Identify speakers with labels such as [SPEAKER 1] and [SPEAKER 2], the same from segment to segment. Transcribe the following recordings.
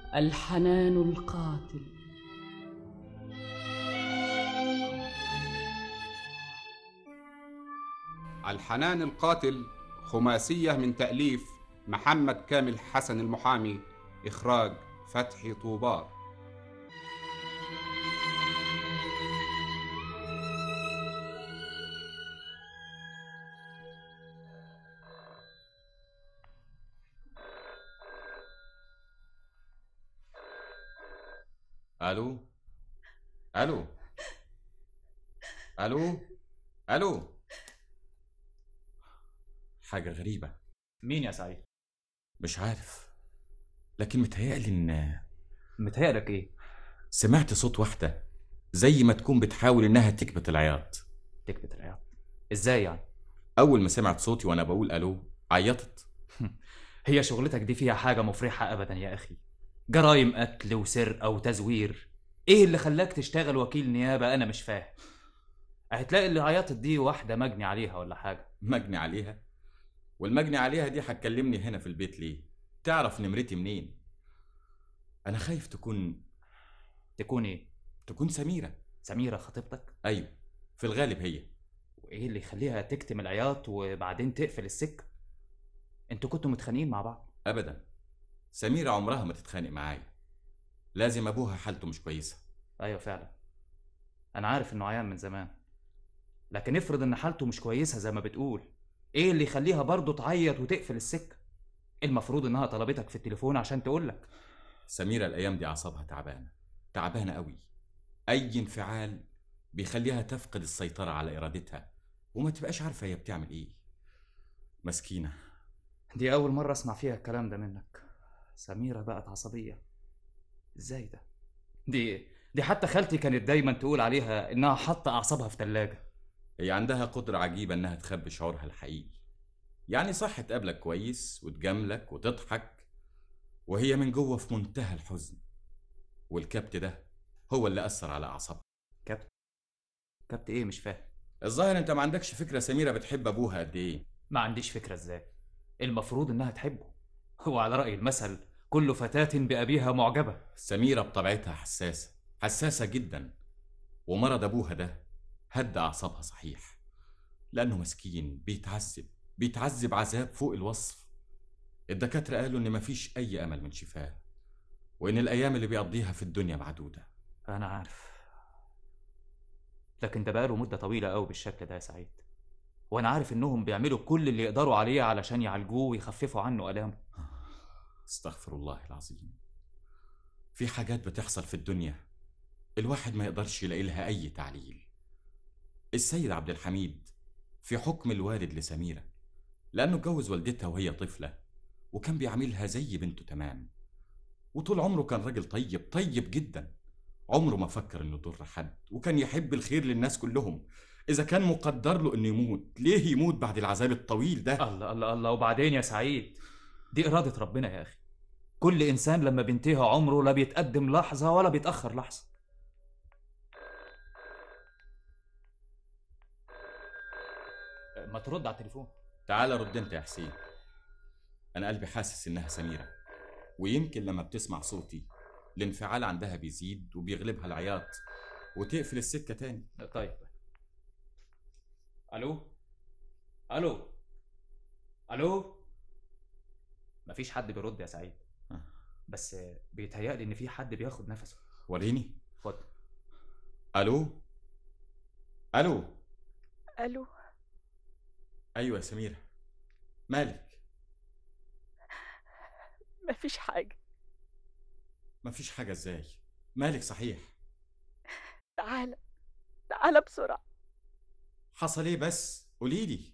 [SPEAKER 1] الحنان القاتل.
[SPEAKER 2] الحنان القاتل خماسية من تأليف محمد كامل حسن المحامي، إخراج فتحي طوبار.
[SPEAKER 3] الو الو الو الو. حاجة غريبة.
[SPEAKER 4] مين يا سعيد؟
[SPEAKER 3] مش عارف، لكن متهيألي ان
[SPEAKER 4] متهيألك ايه؟
[SPEAKER 3] سمعت صوت واحدة زي ما تكون بتحاول انها تكبت العياط.
[SPEAKER 4] تكبت العياط؟ ازاي يعني؟
[SPEAKER 3] اول ما سمعت صوتي وانا بقول الو عيطت.
[SPEAKER 4] هي شغلتك دي فيها حاجة مفرحة ابدا يا اخي؟ جرايم قتل وسرقة وتزوير. ايه اللي خلاك تشتغل وكيل نيابة؟ انا مش فاهم. هتلاقي اللي عيطت دي واحدة مجني عليها ولا حاجة.
[SPEAKER 3] مجني عليها؟ والمجني عليها دي هتكلمني هنا في البيت ليه؟ تعرف نمرتي منين؟ انا خايف تكون
[SPEAKER 4] ايه؟
[SPEAKER 3] تكون سميرة.
[SPEAKER 4] سميرة خطيبتك؟
[SPEAKER 3] ايوه، في الغالب هي.
[SPEAKER 4] وايه اللي يخليها تكتم العياط وبعدين تقفل السكة؟ انتوا كنتوا متخانقين مع بعض؟
[SPEAKER 3] ابدا، سميرة عمرها ما تتخانق معايا. لازم ابوها حالته مش كويسة.
[SPEAKER 4] ايوه فعلا، انا عارف انه عيان من زمان، لكن افرض ان حالته مش كويسة زي ما بتقول، ايه اللي يخليها برضه تعيط وتقفل السكة؟ المفروض انها طلبتك في التليفون عشان تقولك.
[SPEAKER 3] سميرة الايام دي اعصابها تعبانة قوي. اي انفعال بيخليها تفقد السيطرة على ارادتها وما تبقاش عارفة هي بتعمل ايه. مسكينة.
[SPEAKER 4] دي اول مرة اسمع فيها الكلام ده منك. سميرة بقت عصبية؟ ازاي ده؟ دي حتى خالتي كانت دايما تقول عليها انها حاطة اعصابها في تلاجة.
[SPEAKER 3] هي عندها قدرة عجيبة انها تخبي شعورها الحقيقي. يعني صح تقابلك كويس وتجاملك وتضحك وهي من جوه في منتهى الحزن. والكبت ده هو اللي اثر على اعصابها.
[SPEAKER 4] كبت؟ كبت ايه؟ مش فاهم.
[SPEAKER 3] الظاهر انت ما عندكش فكرة سميرة بتحب ابوها قد ايه.
[SPEAKER 4] ما عنديش فكرة ازاي؟ المفروض انها تحبه. هو على رأي المثل كل فتاة بأبيها معجبة.
[SPEAKER 3] سميرة بطبيعتها حساسة جدا. ومرض ابوها ده هد اعصابها صحيح، لانه مسكين بيتعذب عذاب فوق الوصف. الدكاترة قالوا ان مفيش اي امل من شفاه، وان الايام اللي بيقضيها في الدنيا معدودة.
[SPEAKER 4] انا عارف، لكن ده بقاله مدة طويلة قوي بالشكل ده يا سعيد، وانا عارف انهم بيعملوا كل اللي يقدروا عليه علشان يعالجوه ويخففوا عنه الامه.
[SPEAKER 3] استغفر الله العظيم. في حاجات بتحصل في الدنيا الواحد ما يقدرش يلاقي لها اي تعليل. السيد عبد الحميد في حكم الوالد لسميرة، لانه اتجوز والدتها وهي طفلة وكان بيعاملها زي بنته تمام. وطول عمره كان راجل طيب جدا. عمره ما فكر انه يضر حد، وكان يحب الخير للناس كلهم. اذا كان مقدر له انه يموت، ليه يموت بعد العذاب الطويل ده؟
[SPEAKER 4] الله الله الله. وبعدين يا سعيد، دي إرادة ربنا يا أخي. كل إنسان لما بينتهي عمره لا بيتقدم لحظة ولا بيتأخر لحظة. ما ترد على التليفون.
[SPEAKER 3] تعال رد انت يا حسين. انا قلبي حاسس انها سميرة، ويمكن لما بتسمع صوتي الانفعال عندها بيزيد وبيغلبها العياط وتقفل السكة تاني.
[SPEAKER 4] طيب. ألو ألو ألو. مفيش حد بيرد يا سعيد، بس بيتهيألي إن في حد بياخد نفسه.
[SPEAKER 3] وريني.
[SPEAKER 4] اتفضل.
[SPEAKER 3] الو الو.
[SPEAKER 5] الو.
[SPEAKER 3] ايوه يا سميرة، مالك؟
[SPEAKER 5] مفيش حاجة.
[SPEAKER 3] مفيش حاجة ازاي؟ مالك صحيح؟
[SPEAKER 5] تعالى بسرعة.
[SPEAKER 3] حصل ايه بس؟ قوليلي.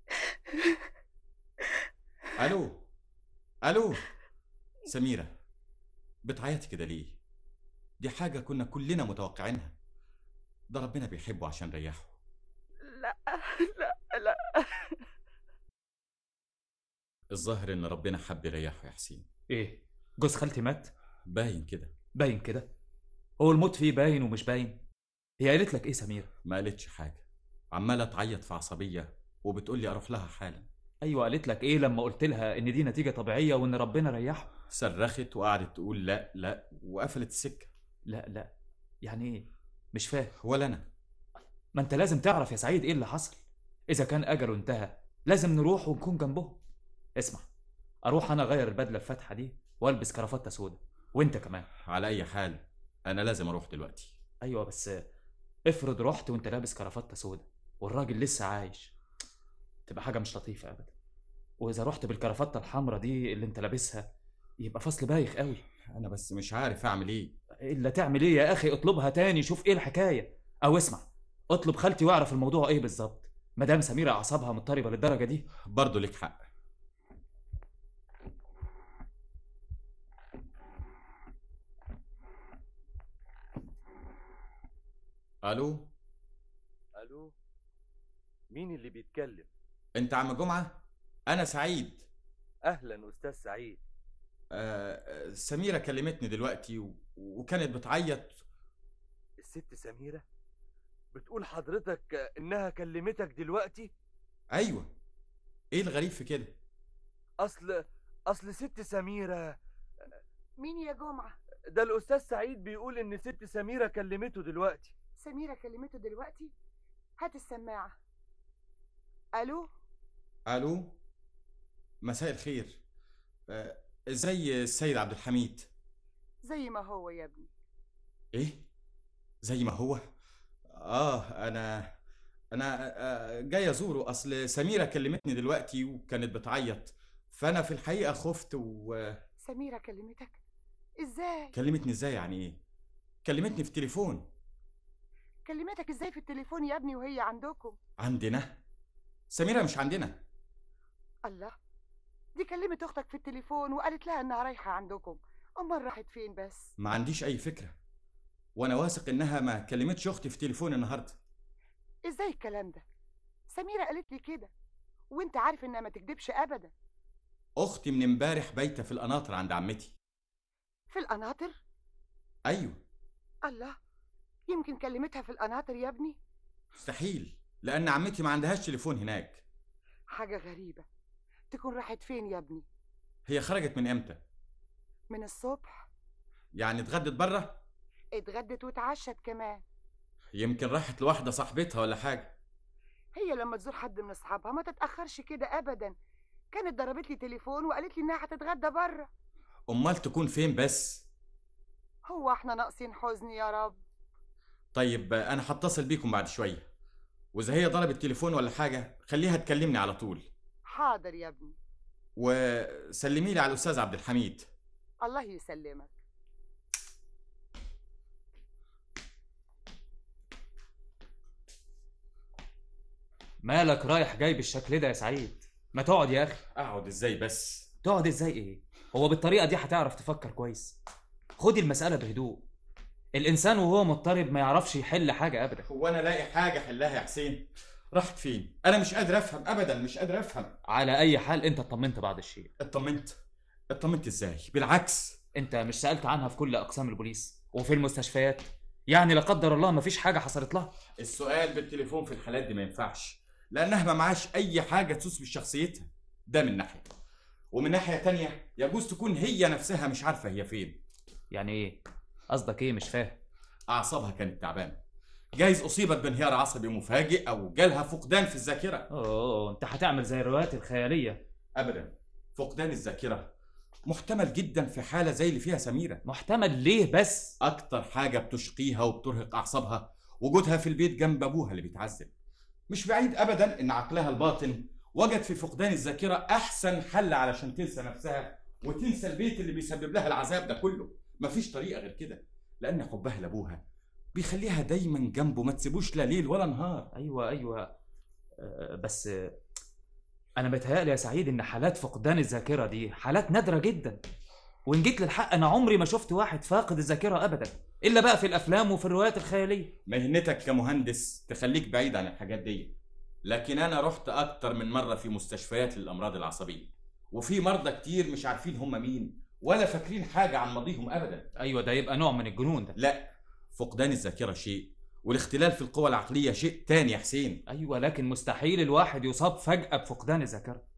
[SPEAKER 3] الو الو. سميرة، بتعيطي كده ليه؟ دي حاجة كنا كلنا متوقعينها. ده ربنا بيحبه عشان ريحه.
[SPEAKER 5] لا لا.
[SPEAKER 3] الظاهر ان ربنا حب يريحه يا حسين.
[SPEAKER 4] إيه؟ جوز خالتي مات؟
[SPEAKER 3] باين كده.
[SPEAKER 4] باين كده؟ هو الموت فيه باين ومش باين؟ هي قالت لك إيه سميرة؟
[SPEAKER 3] ما قالتش حاجة، عمالة تعيط في عصبية وبتقولي اروح لها حالا.
[SPEAKER 4] أيوة، قالت لك إيه لما قلت لها إن دي نتيجة طبيعية وإن ربنا ريحه؟
[SPEAKER 3] صرخت وقعدت تقول لا لا وقفلت السكة.
[SPEAKER 4] لا يعني ايه؟ مش فاهم.
[SPEAKER 3] ولا أنا.
[SPEAKER 4] ما انت لازم تعرف يا سعيد ايه اللي حصل. اذا كان اجله انتهى لازم نروح ونكون جنبهم. اسمع، اروح انا اغير البدله الفاتحه دي والبس كرافته سودا، وانت كمان.
[SPEAKER 3] على أي حال أنا لازم أروح دلوقتي.
[SPEAKER 4] ايوه بس افرض رحت وانت لابس كرافته سودا والراجل لسه عايش، تبقى حاجه مش لطيفه ابدا. واذا رحت بالكرافته الحمراء دي اللي انت لابسها يبقى فصل بايخ قوي.
[SPEAKER 3] أنا بس مش عارف أعمل إيه.
[SPEAKER 4] الا تعمل ايه يا اخي؟ اطلبها تاني، شوف ايه الحكايه. او اسمع، اطلب خالتي واعرف الموضوع ايه بالظبط. مدام سميره اعصابها مضطربه للدرجه دي.
[SPEAKER 3] برضه ليك حق. الو.
[SPEAKER 6] الو، مين اللي بيتكلم؟
[SPEAKER 3] انت عم جمعة؟ انا سعيد.
[SPEAKER 6] اهلا استاذ سعيد.
[SPEAKER 3] سميرة كلمتني دلوقتي وكانت بتعيط.
[SPEAKER 6] الست سميرة؟ بتقول حضرتك انها كلمتك دلوقتي؟
[SPEAKER 3] ايوه. ايه الغريب في كده؟
[SPEAKER 6] اصل ست سميرة.
[SPEAKER 7] مين يا جمعة؟
[SPEAKER 6] ده الاستاذ سعيد بيقول ان ست سميرة كلمته دلوقتي.
[SPEAKER 7] سميرة كلمته دلوقتي؟ هات السماعة. الو.
[SPEAKER 3] الو، مساء الخير. ازاي السيد عبد الحميد؟
[SPEAKER 7] زي ما هو يا ابني.
[SPEAKER 3] ايه زي ما هو؟ انا جاي ازوره. اصل سميرة كلمتني دلوقتي وكانت بتعيط، فانا في الحقيقة خفت
[SPEAKER 7] سميرة كلمتك؟ ازاي؟
[SPEAKER 3] كلمتني ازاي يعني ايه؟ كلمتني في التليفون.
[SPEAKER 7] كلمتك ازاي في التليفون يا ابني وهي عندكم؟
[SPEAKER 3] عندنا؟ سميرة مش عندنا.
[SPEAKER 7] الله، دي كلمت اختك في التليفون وقالت لها انها رايحة عندكم. امال راحت فين بس؟
[SPEAKER 3] ما عنديش اي فكرة، وانا واثق انها ما كلمتش اختي في تليفون النهاردة.
[SPEAKER 7] ازاي الكلام ده؟ سميرة قالت لي كده، وانت عارف انها ما تكدبش ابدا.
[SPEAKER 3] اختي من امبارح بايتة في القناطر عند عمتي.
[SPEAKER 7] في القناطر؟
[SPEAKER 3] ايوه.
[SPEAKER 7] الله، يمكن كلمتها في القناطر يا ابني.
[SPEAKER 3] مستحيل، لان عمتي ما عندهاش تليفون هناك.
[SPEAKER 7] حاجة غريبة. تكون راحت فين يا ابني؟
[SPEAKER 3] هي خرجت من امتى؟
[SPEAKER 7] من الصبح.
[SPEAKER 3] يعني اتغدت بره؟
[SPEAKER 7] اتغدت واتعشت كمان.
[SPEAKER 3] يمكن راحت لواحدة صاحبتها ولا حاجة.
[SPEAKER 7] هي لما تزور حد من اصحابها ما تتأخرش كده ابدا. كانت ضربت لي تليفون وقالت لي انها هتتغدى بره.
[SPEAKER 3] امال تكون فين بس؟
[SPEAKER 7] هو احنا ناقصين حزن يا رب؟
[SPEAKER 3] طيب انا هتصل بيكم بعد شوية، واذا هي ضربت تليفون ولا حاجة خليها تكلمني على طول.
[SPEAKER 7] حاضر يا ابني.
[SPEAKER 3] وسلمي لي على الاستاذ عبد الحميد.
[SPEAKER 7] الله يسلمك.
[SPEAKER 4] مالك رايح جاي بالشكل ده يا سعيد؟ ما تقعد يا اخي.
[SPEAKER 3] اقعد ازاي بس؟
[SPEAKER 4] تقعد ازاي ايه؟ هو بالطريقه دي هتعرف تفكر كويس؟ خد المساله بهدوء. الانسان وهو مضطرب ما يعرفش يحل حاجه ابدا.
[SPEAKER 3] هو انا لاقي حاجه احلها يا حسين؟ راحت فين؟ انا مش قادر افهم ابدا، مش قادر افهم.
[SPEAKER 4] على اي حال انت اطمنت بعض الشيء.
[SPEAKER 3] اطمنت ازاي؟ بالعكس.
[SPEAKER 4] انت مش سالت عنها في كل اقسام البوليس وفي المستشفيات؟ يعني لا قدر الله ما فيش حاجه حصلت لها؟
[SPEAKER 3] السؤال بالتليفون في الحالات دي ما ينفعش، لانها ما معاش اي حاجه تثبت شخصيتها. ده من ناحيه، ومن ناحيه تانية يجوز تكون هي نفسها مش عارفه هي فين.
[SPEAKER 4] يعني ايه؟ قصدك ايه؟ مش فاهم.
[SPEAKER 3] اعصابها كانت تعبانه، جايز اصيبت بانهيار عصبي مفاجئ او جالها فقدان في الذاكره.
[SPEAKER 4] انت هتعمل زي الروايات الخياليه.
[SPEAKER 3] ابدا، فقدان الذاكره محتمل جدا في حاله زي اللي فيها سميره.
[SPEAKER 4] محتمل ليه بس؟
[SPEAKER 3] اكتر حاجه بتشقيها وبترهق اعصابها وجودها في البيت جنب ابوها اللي بيتعذب. مش بعيد ابدا ان عقلها الباطن وجد في فقدان الذاكره احسن حل علشان تنسى نفسها وتنسى البيت اللي بيسبب لها العذاب ده كله. مفيش طريقه غير كده، لان حبها لابوها بيخليها دايما جنبه، ما تسيبوش لا ليل ولا نهار.
[SPEAKER 4] ايوه بس انا بيتهيألي يا سعيد ان حالات فقدان الذاكره دي حالات نادره جدا. وان جيت للحق انا عمري ما شفت واحد فاقد الذاكره ابدا، الا بقى في الافلام وفي الروايات الخياليه.
[SPEAKER 3] مهنتك كمهندس تخليك بعيد عن الحاجات دي، لكن انا رحت اكتر من مره في مستشفيات للامراض العصبيه، وفي مرضى كتير مش عارفين هم مين ولا فاكرين حاجه عن ماضيهم ابدا.
[SPEAKER 4] ايوه ده يبقى نوع من الجنون ده.
[SPEAKER 3] لا، فقدان الذاكره شيء والاختلال في القوى العقليه شيء تاني يا حسين.
[SPEAKER 4] ايوه لكن مستحيل الواحد يصاب فجاه بفقدان الذاكره.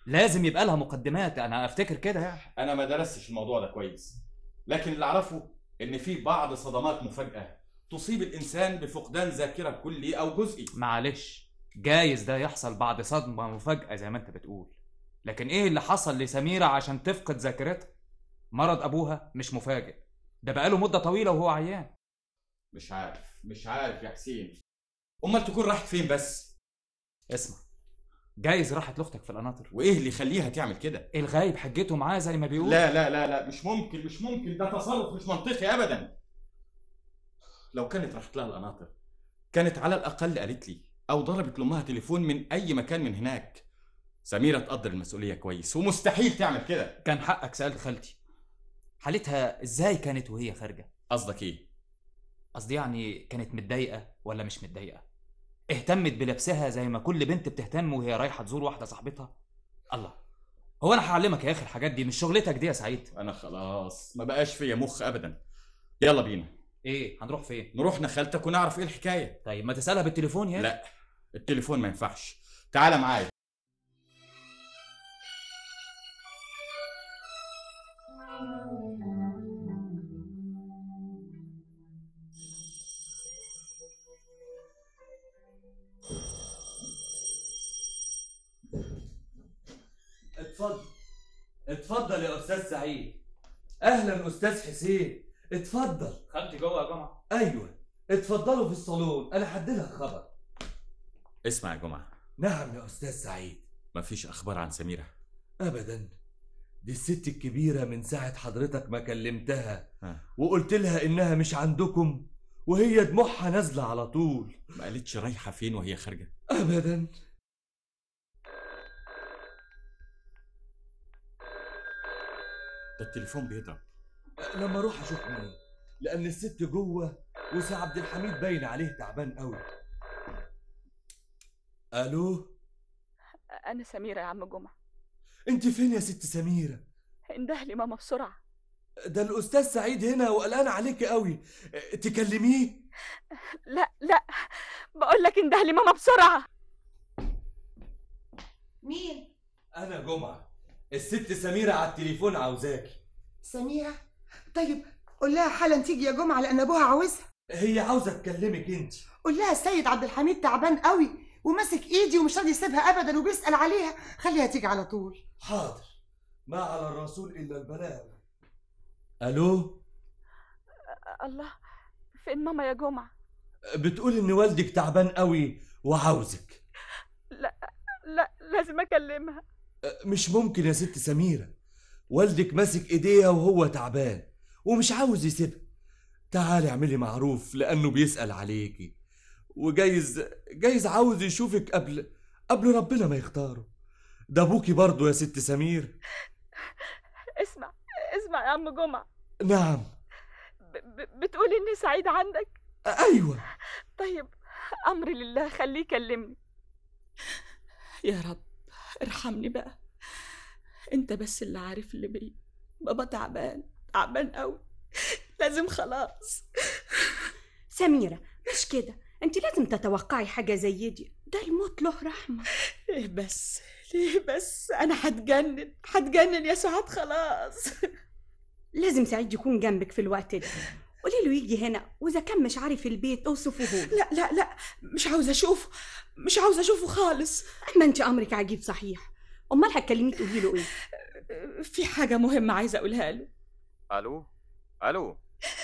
[SPEAKER 4] لازم يبقى لها مقدمات، انا افتكر كده يعني.
[SPEAKER 3] انا ما درستش الموضوع ده كويس، لكن اللي اعرفه ان في بعض صدمات مفاجئه تصيب الانسان بفقدان ذاكره كلي او جزئي.
[SPEAKER 4] معلش، جايز ده يحصل بعد صدمه مفاجاه زي ما انت بتقول، لكن ايه اللي حصل لسميره عشان تفقد ذاكرتها؟ مرض ابوها مش مفاجئ، ده بقاله مده طويله وهو عيان.
[SPEAKER 3] مش عارف يا حسين، امال تكون راحت فين بس؟
[SPEAKER 4] اسمع، جايز راحت لاختك في القناطر.
[SPEAKER 3] وايه اللي يخليها تعمل كده؟
[SPEAKER 4] الغايب حجته معاه زي ما بيقول.
[SPEAKER 3] لا لا لا لا، مش ممكن، ده تصرف مش منطقي ابدا. لو كانت راحت لها القناطر كانت على الاقل قالت لي او ضربت لامها تليفون من اي مكان من هناك. سميره تقدر المسؤوليه كويس ومستحيل تعمل كده.
[SPEAKER 4] كان حقك سالت خالتي حالتها ازاي كانت وهي خارجه.
[SPEAKER 3] قصدك ايه؟
[SPEAKER 4] قصدي يعني كانت متضايقه ولا مش متضايقه؟ اهتمت بلبسها زي ما كل بنت بتهتم وهي رايحه تزور واحده صاحبتها؟ الله، هو انا هعلمك يا اخي الحاجات دي، مش شغلتك دي يا سعيد.
[SPEAKER 3] انا خلاص ما بقاش فيا مخ ابدا. يلا بينا.
[SPEAKER 4] ايه هنروح فين؟
[SPEAKER 3] نروح لخالتك ونعرف ايه الحكايه.
[SPEAKER 4] طيب ما تسالها بالتليفون يا
[SPEAKER 3] لا، التليفون ما ينفعش. تعال معايا.
[SPEAKER 6] اتفضل يا استاذ سعيد. اهلا استاذ حسين، اتفضل.
[SPEAKER 4] خالتي جوه يا جماعه؟
[SPEAKER 6] ايوه اتفضلوا في الصالون، انا هديلها خبر.
[SPEAKER 3] اسمع يا جمعه.
[SPEAKER 6] نعم يا استاذ سعيد.
[SPEAKER 3] مفيش اخبار عن سميره؟
[SPEAKER 6] ابدا، دي الست الكبيره من ساعه حضرتك ما كلمتها وقلت لها انها مش عندكم وهي دموعها نازله على طول.
[SPEAKER 3] ما قالتش رايحه فين وهي خارجه؟
[SPEAKER 6] ابدا.
[SPEAKER 3] ده التليفون بيضرب.
[SPEAKER 6] لما اروح اشوف مين، لان الست جوه وسي عبد الحميد باين عليه تعبان قوي. الو،
[SPEAKER 5] انا سميره يا عم جمعه.
[SPEAKER 6] انت فين يا ست سميره؟
[SPEAKER 5] انده لي ماما بسرعه.
[SPEAKER 6] ده الاستاذ سعيد هنا وقلقان عليكي قوي، تكلميه؟
[SPEAKER 5] لا لا، بقول لك انده لي ماما بسرعه.
[SPEAKER 7] مين؟
[SPEAKER 6] انا جمعه، الست سميره على التليفون عاوزاكي.
[SPEAKER 7] سميره؟ طيب قول لها حالا تيجي يا جمعه لان ابوها عاوزها.
[SPEAKER 6] هي عاوزه تكلمك انت.
[SPEAKER 7] قول لها السيد عبد الحميد تعبان قوي وماسك ايدي ومش راضي يسيبها ابدا وبيسال عليها، خليها تيجي على طول.
[SPEAKER 6] حاضر، ما على الرسول الا البلاغ. الو.
[SPEAKER 5] الله، فين ماما يا جمعه؟
[SPEAKER 6] بتقول ان والدك تعبان قوي وعاوزك.
[SPEAKER 5] لا لا، لازم اكلمها.
[SPEAKER 6] مش ممكن يا ست سميره، والدك ماسك ايديها وهو تعبان ومش عاوز يسيبها. تعالي اعملي معروف لانه بيسال عليكي، وجايز عاوز يشوفك قبل ربنا ما يختاره. ده ابوكي برضه يا ست سمير.
[SPEAKER 5] اسمع يا عم جمعه.
[SPEAKER 6] نعم.
[SPEAKER 5] بتقول اني سعيد عندك؟
[SPEAKER 6] ايوه.
[SPEAKER 5] طيب امري لله، خليه يكلمني.
[SPEAKER 1] يا رب ارحمني بقى، انت بس اللي عارف اللي بيه. بابا تعبان قوي، لازم خلاص.
[SPEAKER 8] سميرة مش كده، انت لازم تتوقعي حاجة زي دي، ده الموت له رحمة.
[SPEAKER 1] ليه بس انا هتجنن يا سعاد خلاص.
[SPEAKER 8] لازم سعيد يكون جنبك في الوقت ده، قولي له يجي هنا، واذا كان مش عارف البيت اوصفه له.
[SPEAKER 1] لا مش عاوزه اشوفه خالص.
[SPEAKER 8] ما انت امرك عجيب صحيح، امال هتكلميه تقولي له ايه؟
[SPEAKER 1] في حاجه مهمه عايزه اقولها له.
[SPEAKER 9] الو.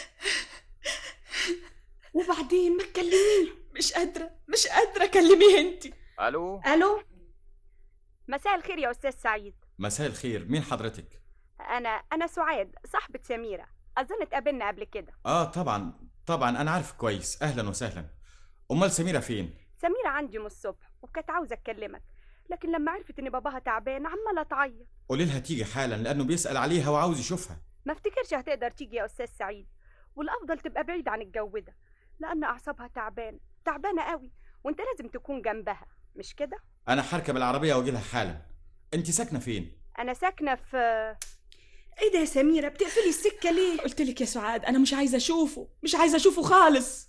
[SPEAKER 8] وبعدين ما تكلميه.
[SPEAKER 1] مش قادره اكلميه انت.
[SPEAKER 8] الو.
[SPEAKER 10] مساء الخير يا استاذ سعيد.
[SPEAKER 3] مساء الخير، مين حضرتك؟
[SPEAKER 10] انا سعاد صاحبة سميرة، اظن اتقابلنا قبل كده.
[SPEAKER 3] طبعا انا عارف كويس، اهلا وسهلا. امال سميرة فين؟
[SPEAKER 10] سميرة عندي من الصبح وكانت عاوزة اكلمك، لكن لما عرفت ان باباها تعبان عمالة تعيط.
[SPEAKER 3] قولي لها تيجي حالا لانه بيسأل عليها وعاوز يشوفها.
[SPEAKER 10] ما افتكرش هتقدر تيجي يا استاذ سعيد، والافضل تبقى بعيد عن الجو ده لان اعصابها تعبانة قوي، وانت لازم تكون جنبها، مش كده؟
[SPEAKER 3] انا هركب العربية واجي لها حالا. انت ساكنة فين؟
[SPEAKER 10] انا ساكنة في
[SPEAKER 8] ايه ده يا سميرة، بتقفلي السكة ليه؟
[SPEAKER 1] قلت لك يا سعاد انا مش عايزه اشوفه خالص.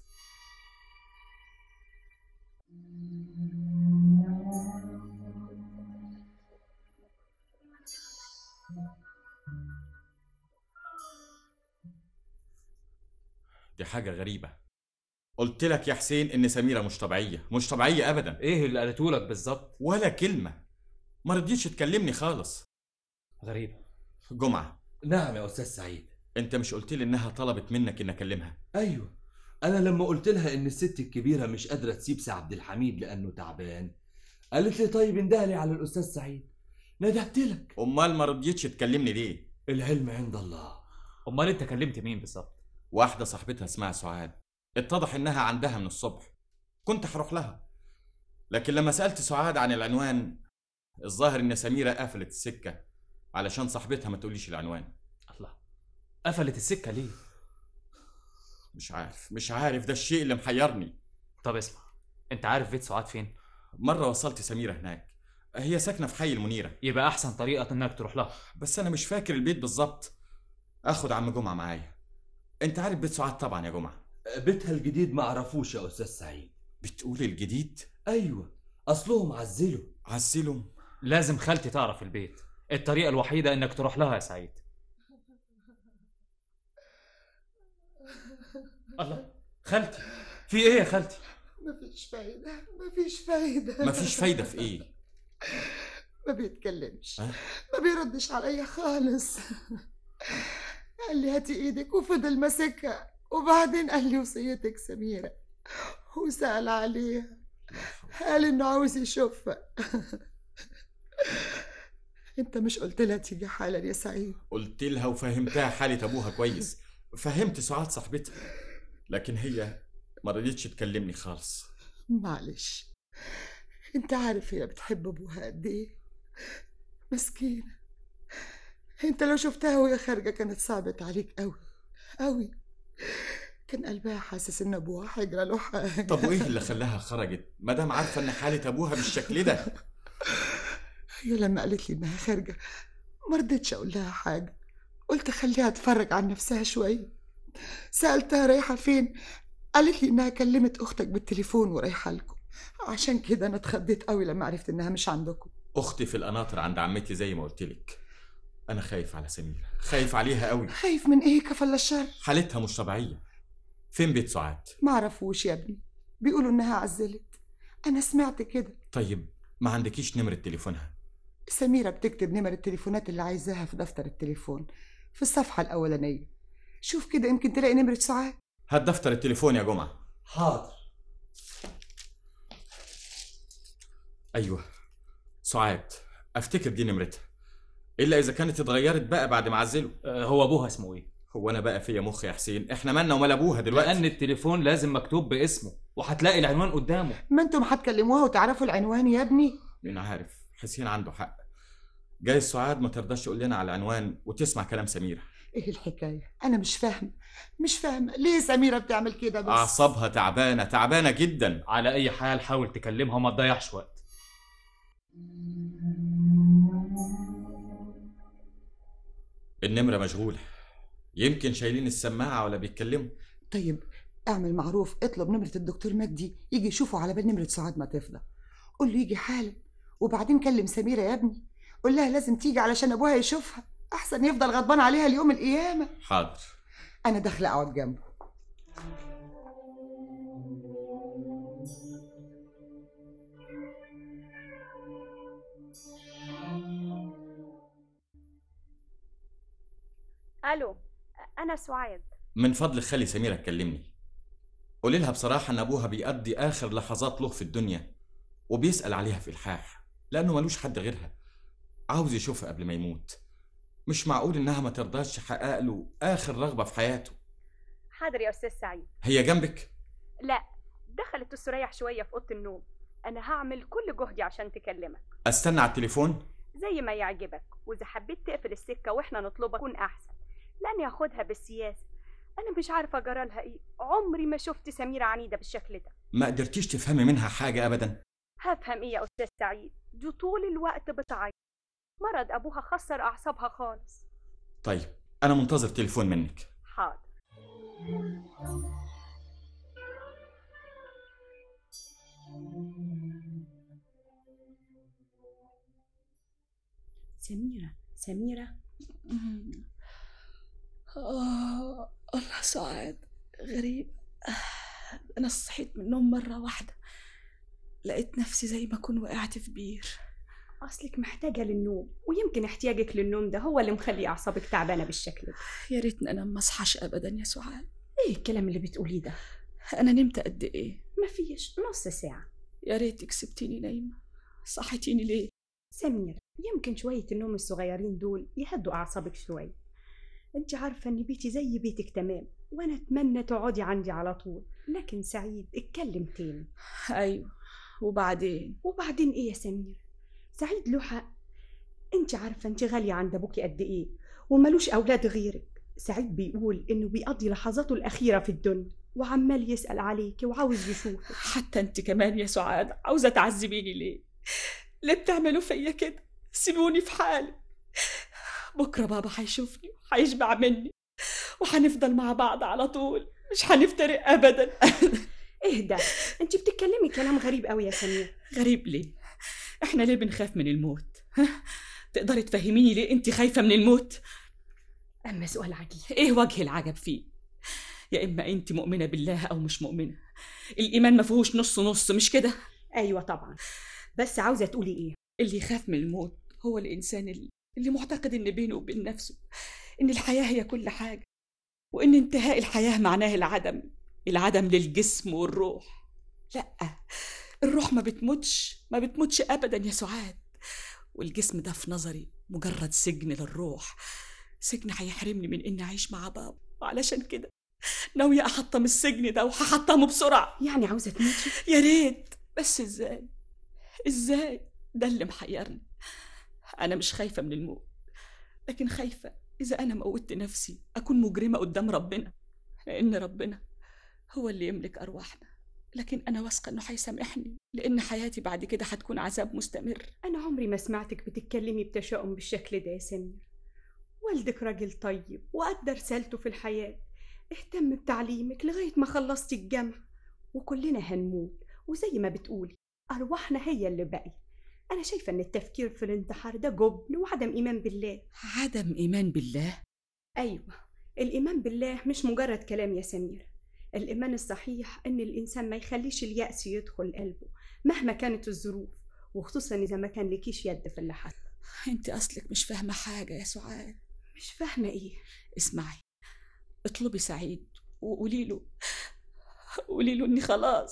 [SPEAKER 3] دي حاجة غريبة. قلت لك يا حسين ان سميرة مش طبيعية، مش طبيعية ابدا.
[SPEAKER 4] ايه اللي قالته لك بالظبط؟
[SPEAKER 3] ولا كلمة، ما رضيتش تكلمني خالص.
[SPEAKER 4] غريبة.
[SPEAKER 3] جمعة.
[SPEAKER 6] نعم يا استاذ سعيد.
[SPEAKER 3] انت مش قلت لي انها طلبت منك ان اكلمها؟
[SPEAKER 6] ايوه، انا لما قلت لها ان الست الكبيرة مش قادرة تسيب سي عبد الحميد لانه تعبان، قالت لي طيب اندهلي على الاستاذ سعيد. ندهت لك.
[SPEAKER 3] امال ما رضيتش تكلمني ليه؟
[SPEAKER 6] العلم عند الله.
[SPEAKER 4] امال انت كلمت مين بالظبط؟
[SPEAKER 3] واحدة صاحبتها اسمها سعاد، اتضح انها عندها من الصبح، كنت هروح لها، لكن لما سألت سعاد عن العنوان الظاهر ان سميرة قفلت السكة علشان صاحبتها ما تقوليش العنوان.
[SPEAKER 4] الله، قفلت السكة ليه؟
[SPEAKER 3] مش عارف، ده الشيء اللي محيرني.
[SPEAKER 4] طب اسمع، انت عارف بيت سعاد فين؟
[SPEAKER 3] مرة وصلت سميرة هناك، هي ساكنة في حي المنيرة.
[SPEAKER 4] يبقى احسن طريقة انك تروح لها.
[SPEAKER 3] بس انا مش فاكر البيت بالظبط. اخد عم جمعة معايا. انت عارف بيت سعاد طبعا يا جمعة.
[SPEAKER 6] بيتها الجديد ما عرفوش يا استاذ سعيد.
[SPEAKER 3] بتقول الجديد؟
[SPEAKER 6] ايوه، اصلهم عزلوا.
[SPEAKER 3] عزلوا؟
[SPEAKER 4] لازم خالتي تعرف البيت، الطريقة الوحيدة انك تروح لها يا سعيد. الله، خالتي في ايه يا خالتي؟
[SPEAKER 7] مفيش فايدة، مفيش فايدة.
[SPEAKER 3] مفيش فايدة في ايه؟
[SPEAKER 7] ما بيتكلمش، ما بيردش عليا خالص. قال لي هاتي ايدك وفضل ماسكها، وبعدين قال لي وصيتك سميرة، وسأل عليها، قال انه عاوز يشوفها. انت مش قلت لها تيجي حالا يا سعيد؟
[SPEAKER 3] قلت لها وفهمتها حالة ابوها كويس، فهمت سعاد صاحبتها، لكن هي ما رضيتش تكلمني خالص.
[SPEAKER 7] معلش، انت عارف هي بتحب ابوها قد ايه، مسكينة. انت لو شفتها وهي خارجة كانت صعبت عليك قوي قوي، كان قلبها حاسس ان ابوها هيجرى له حاجة.
[SPEAKER 3] طب وايه اللي خلاها خرجت ما دام عارفة ان حالة ابوها بالشكل ده؟
[SPEAKER 7] هي لما قالت لي انها خارجة ما رضيتش اقول لها حاجة، قلت خليها تفرج عن نفسها شوية. سألتها رايحة فين، قالت لي انها كلمت اختك بالتليفون ورايحة لكم، عشان كده انا اتخضيت قوي لما عرفت انها مش عندكم.
[SPEAKER 3] اختي في القناطر عند عمتي زي ما قلت لك. انا خايف على سميرة، خايف عليها قوي.
[SPEAKER 7] خايف من ايه كفل الشر؟
[SPEAKER 3] حالتها مش طبيعية. فين بيت سعاد؟
[SPEAKER 7] ما عرفوش يا ابني، بيقولوا انها عزلت، انا سمعت كده.
[SPEAKER 3] طيب ما عندكيش نمرة تليفونها؟
[SPEAKER 7] سميرة بتكتب نمر التليفونات اللي عايزاها في دفتر التليفون في الصفحة الأولانية، شوف كده يمكن تلاقي نمرة سعاد.
[SPEAKER 3] هات دفتر التليفون يا جمعة.
[SPEAKER 6] حاضر.
[SPEAKER 3] ايوه سعاد، افتكر دي نمرتها، الا اذا كانت اتغيرت بقى بعد ما عزلوا.
[SPEAKER 4] هو ابوها اسمه ايه؟
[SPEAKER 3] هو انا بقى فيا مخ يا حسين، احنا مالنا ومال ابوها دلوقتي؟
[SPEAKER 4] لان التليفون لازم مكتوب باسمه وهتلاقي العنوان قدامه.
[SPEAKER 7] ما انتم هتكلموها وتعرفوا العنوان يا ابني.
[SPEAKER 3] مين عارف، حسين عنده حق، جاي سعاد ما ترضاش تقول لنا على العنوان وتسمع كلام سميرة.
[SPEAKER 7] ايه الحكاية؟ انا مش فاهمة ليه سميرة بتعمل كده بس.
[SPEAKER 3] اعصابها تعبانة جدا.
[SPEAKER 4] على اي حال حاول تكلمها وما تضيعش وقت.
[SPEAKER 3] النمرة مشغولة، يمكن شايلين السماعة ولا بيتكلموا.
[SPEAKER 7] طيب اعمل معروف، اطلب نمرة الدكتور مجدي يجي يشوفه على بال نمرة سعاد ما تفضى، قول له يجي حالا، وبعدين كلم سميرة يا ابني، قول لها لازم تيجي علشان ابوها يشوفها، احسن يفضل غضبان عليها اليوم القيامة.
[SPEAKER 3] حاضر.
[SPEAKER 7] انا داخلة اقعد جنبه.
[SPEAKER 10] الو، انا سعاد.
[SPEAKER 3] من فضل خلي سميرة تكلمني، قولي لها بصراحة ان ابوها بيقضي اخر لحظات له في الدنيا وبيسأل عليها في الحاح، لانه ملوش حد غيرها، عاوز يشوفها قبل ما يموت. مش معقول انها ما ترضاش تحقق له اخر رغبة في حياته.
[SPEAKER 10] حاضر يا استاذ سعيد.
[SPEAKER 3] هي جنبك؟
[SPEAKER 10] لا، دخلت تستريح شويه في اوضه النوم، انا هعمل كل جهدي عشان تكلمك.
[SPEAKER 3] استنى على التليفون؟
[SPEAKER 10] زي ما يعجبك، واذا حبيت تقفل السكه واحنا نطلبك يكون احسن، لاني هاخدها بالسياسه. انا مش عارفه جرالها ايه، عمري ما شفت سميره عنيده بالشكل ده.
[SPEAKER 3] ما قدرتيش تفهمي منها حاجة ابدا؟
[SPEAKER 10] هفهم ايه يا استاذ سعيد؟ دي طول الوقت بتعيط، مرض ابوها خسر اعصابها خالص.
[SPEAKER 3] طيب انا منتظر تليفون منك.
[SPEAKER 10] حاضر.
[SPEAKER 8] سميرة
[SPEAKER 1] الله سعاد، غريب. أنا صحيت من النوم مرة واحدة لقيت نفسي زي ما أكون وقعت في بير.
[SPEAKER 8] أصلك محتاجة للنوم، ويمكن احتياجك للنوم ده هو اللي مخلي أعصابك تعبانة بالشكل ده.
[SPEAKER 1] يا ريتني أنا ما أصحاش أبدا يا سعاد.
[SPEAKER 8] إيه الكلام اللي بتقوليه ده؟
[SPEAKER 1] أنا نمت قد إيه؟
[SPEAKER 8] مفيش نص ساعة.
[SPEAKER 1] يا ريتك سبتيني نايمة، صحتيني ليه؟
[SPEAKER 8] سمير، يمكن شوية النوم الصغيرين دول يهدوا أعصابك شوية. أنت عارفة إن بيتي زي بيتك تمام، وأنا أتمنى تقعدي عندي على طول. لكن سعيد اتكلم تاني.
[SPEAKER 1] أيوه، وبعدين
[SPEAKER 8] إيه يا سمير؟ سعيد له حق. أنت عارفة أنت غالية عند أبوكي قد إيه، وملوش أولاد غيرك. سعيد بيقول إنه بيقضي لحظاته الأخيرة في الدنيا، وعمال يسأل عليكي وعاوز يشوفك.
[SPEAKER 1] حتى أنت كمان يا سعاد عاوزة تعذبيني ليه؟ ليه بتعملوا فيا كده؟ سيبوني في حالي. بكرة بابا هيشوفني وهيشبع مني، وهنفضل مع بعض على طول، مش هنفترق أبدا.
[SPEAKER 8] اهدى، أنت بتتكلمي كلام غريب قوي يا سمير.
[SPEAKER 1] غريب ليه؟ إحنا ليه بنخاف من الموت؟ تقدري تفهميني ليه أنت خايفة من الموت؟
[SPEAKER 8] أما سؤال عجيب.
[SPEAKER 1] إيه وجه العجب فيه؟ يا إما أنت مؤمنة بالله أو مش مؤمنة. الإيمان ما فيهوش نص نص، مش كده؟
[SPEAKER 8] أيوة طبعا، بس عاوزة تقولي إيه؟
[SPEAKER 1] اللي يخاف من الموت هو الإنسان اللي معتقد إن بينه وبين نفسه إن الحياة هي كل حاجة، وإن انتهاء الحياة معناه العدم للجسم والروح. لأ، الروح ما بتموتش أبدا يا سعاد. والجسم ده في نظري مجرد سجن للروح، سجن هيحرمني من إني أعيش مع بابا، وعلشان كده ناوية أحطم السجن ده، وهحطمه بسرعة.
[SPEAKER 8] يعني عاوزة تموتي؟
[SPEAKER 1] يا ريت، بس إزاي؟ ده اللي محيرني. أنا مش خايفة من الموت، لكن خايفة إذا أنا موتت نفسي أكون مجرمة قدام ربنا، لأن ربنا هو اللي يملك أرواحنا. لكن أنا واثقة إنه هيسامحني، لأن حياتي بعد كده هتكون عذاب مستمر.
[SPEAKER 8] أنا عمري ما سمعتك بتتكلمي بتشاؤم بالشكل ده يا سمير. والدك راجل طيب وأدى رسالته في الحياة، اهتم بتعليمك لغاية ما خلصتي الجامعة، وكلنا هنموت، وزي ما بتقولي أرواحنا هي اللي باقية. أنا شايفة إن التفكير في الانتحار ده جبن وعدم إيمان بالله.
[SPEAKER 1] عدم إيمان بالله؟
[SPEAKER 8] أيوة، الإيمان بالله مش مجرد كلام يا سمير. الإيمان الصحيح إن الإنسان ما يخليش اليأس يدخل قلبه مهما كانت الظروف، وخصوصا إذا ما كان لكيش يد في اللي حصل.
[SPEAKER 1] أنت أصلك مش فاهمة حاجة يا سعاد.
[SPEAKER 8] مش فاهمة إيه؟
[SPEAKER 1] اسمعي، اطلبي سعيد وقولي له إني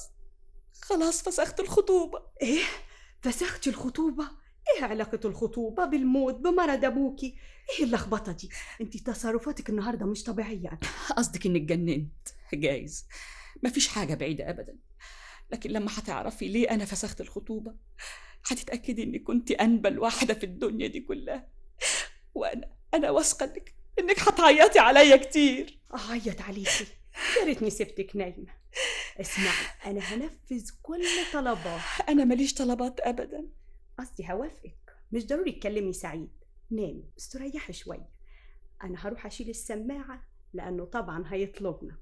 [SPEAKER 1] خلاص فسخت الخطوبة.
[SPEAKER 8] إيه؟ فسختي الخطوبة؟ إيه علاقة الخطوبة بالموت بمرض أبوكي؟ إيه اللخبطة دي؟ أنت تصرفاتك النهاردة مش طبيعية.
[SPEAKER 1] قصدك إنك جننت؟ جايز، مفيش حاجة بعيدة أبدا، لكن لما هتعرفي ليه أنا فسخت الخطوبة هتتأكدي إني كنت أنبل واحدة في الدنيا دي كلها. وأنا واثقة إنك هتعيطي عليا كتير.
[SPEAKER 8] أعيط عليكي؟ يا ريتني سبتك نايمة. اسمعي، أنا هنفذ كل طلبات.
[SPEAKER 1] أنا ماليش طلبات أبدا.
[SPEAKER 8] قصدي هوافقك، مش ضروري تكلمي سعيد. نامي استريحي شوية، أنا هروح أشيل السماعة لأنه طبعا هيطلبنا.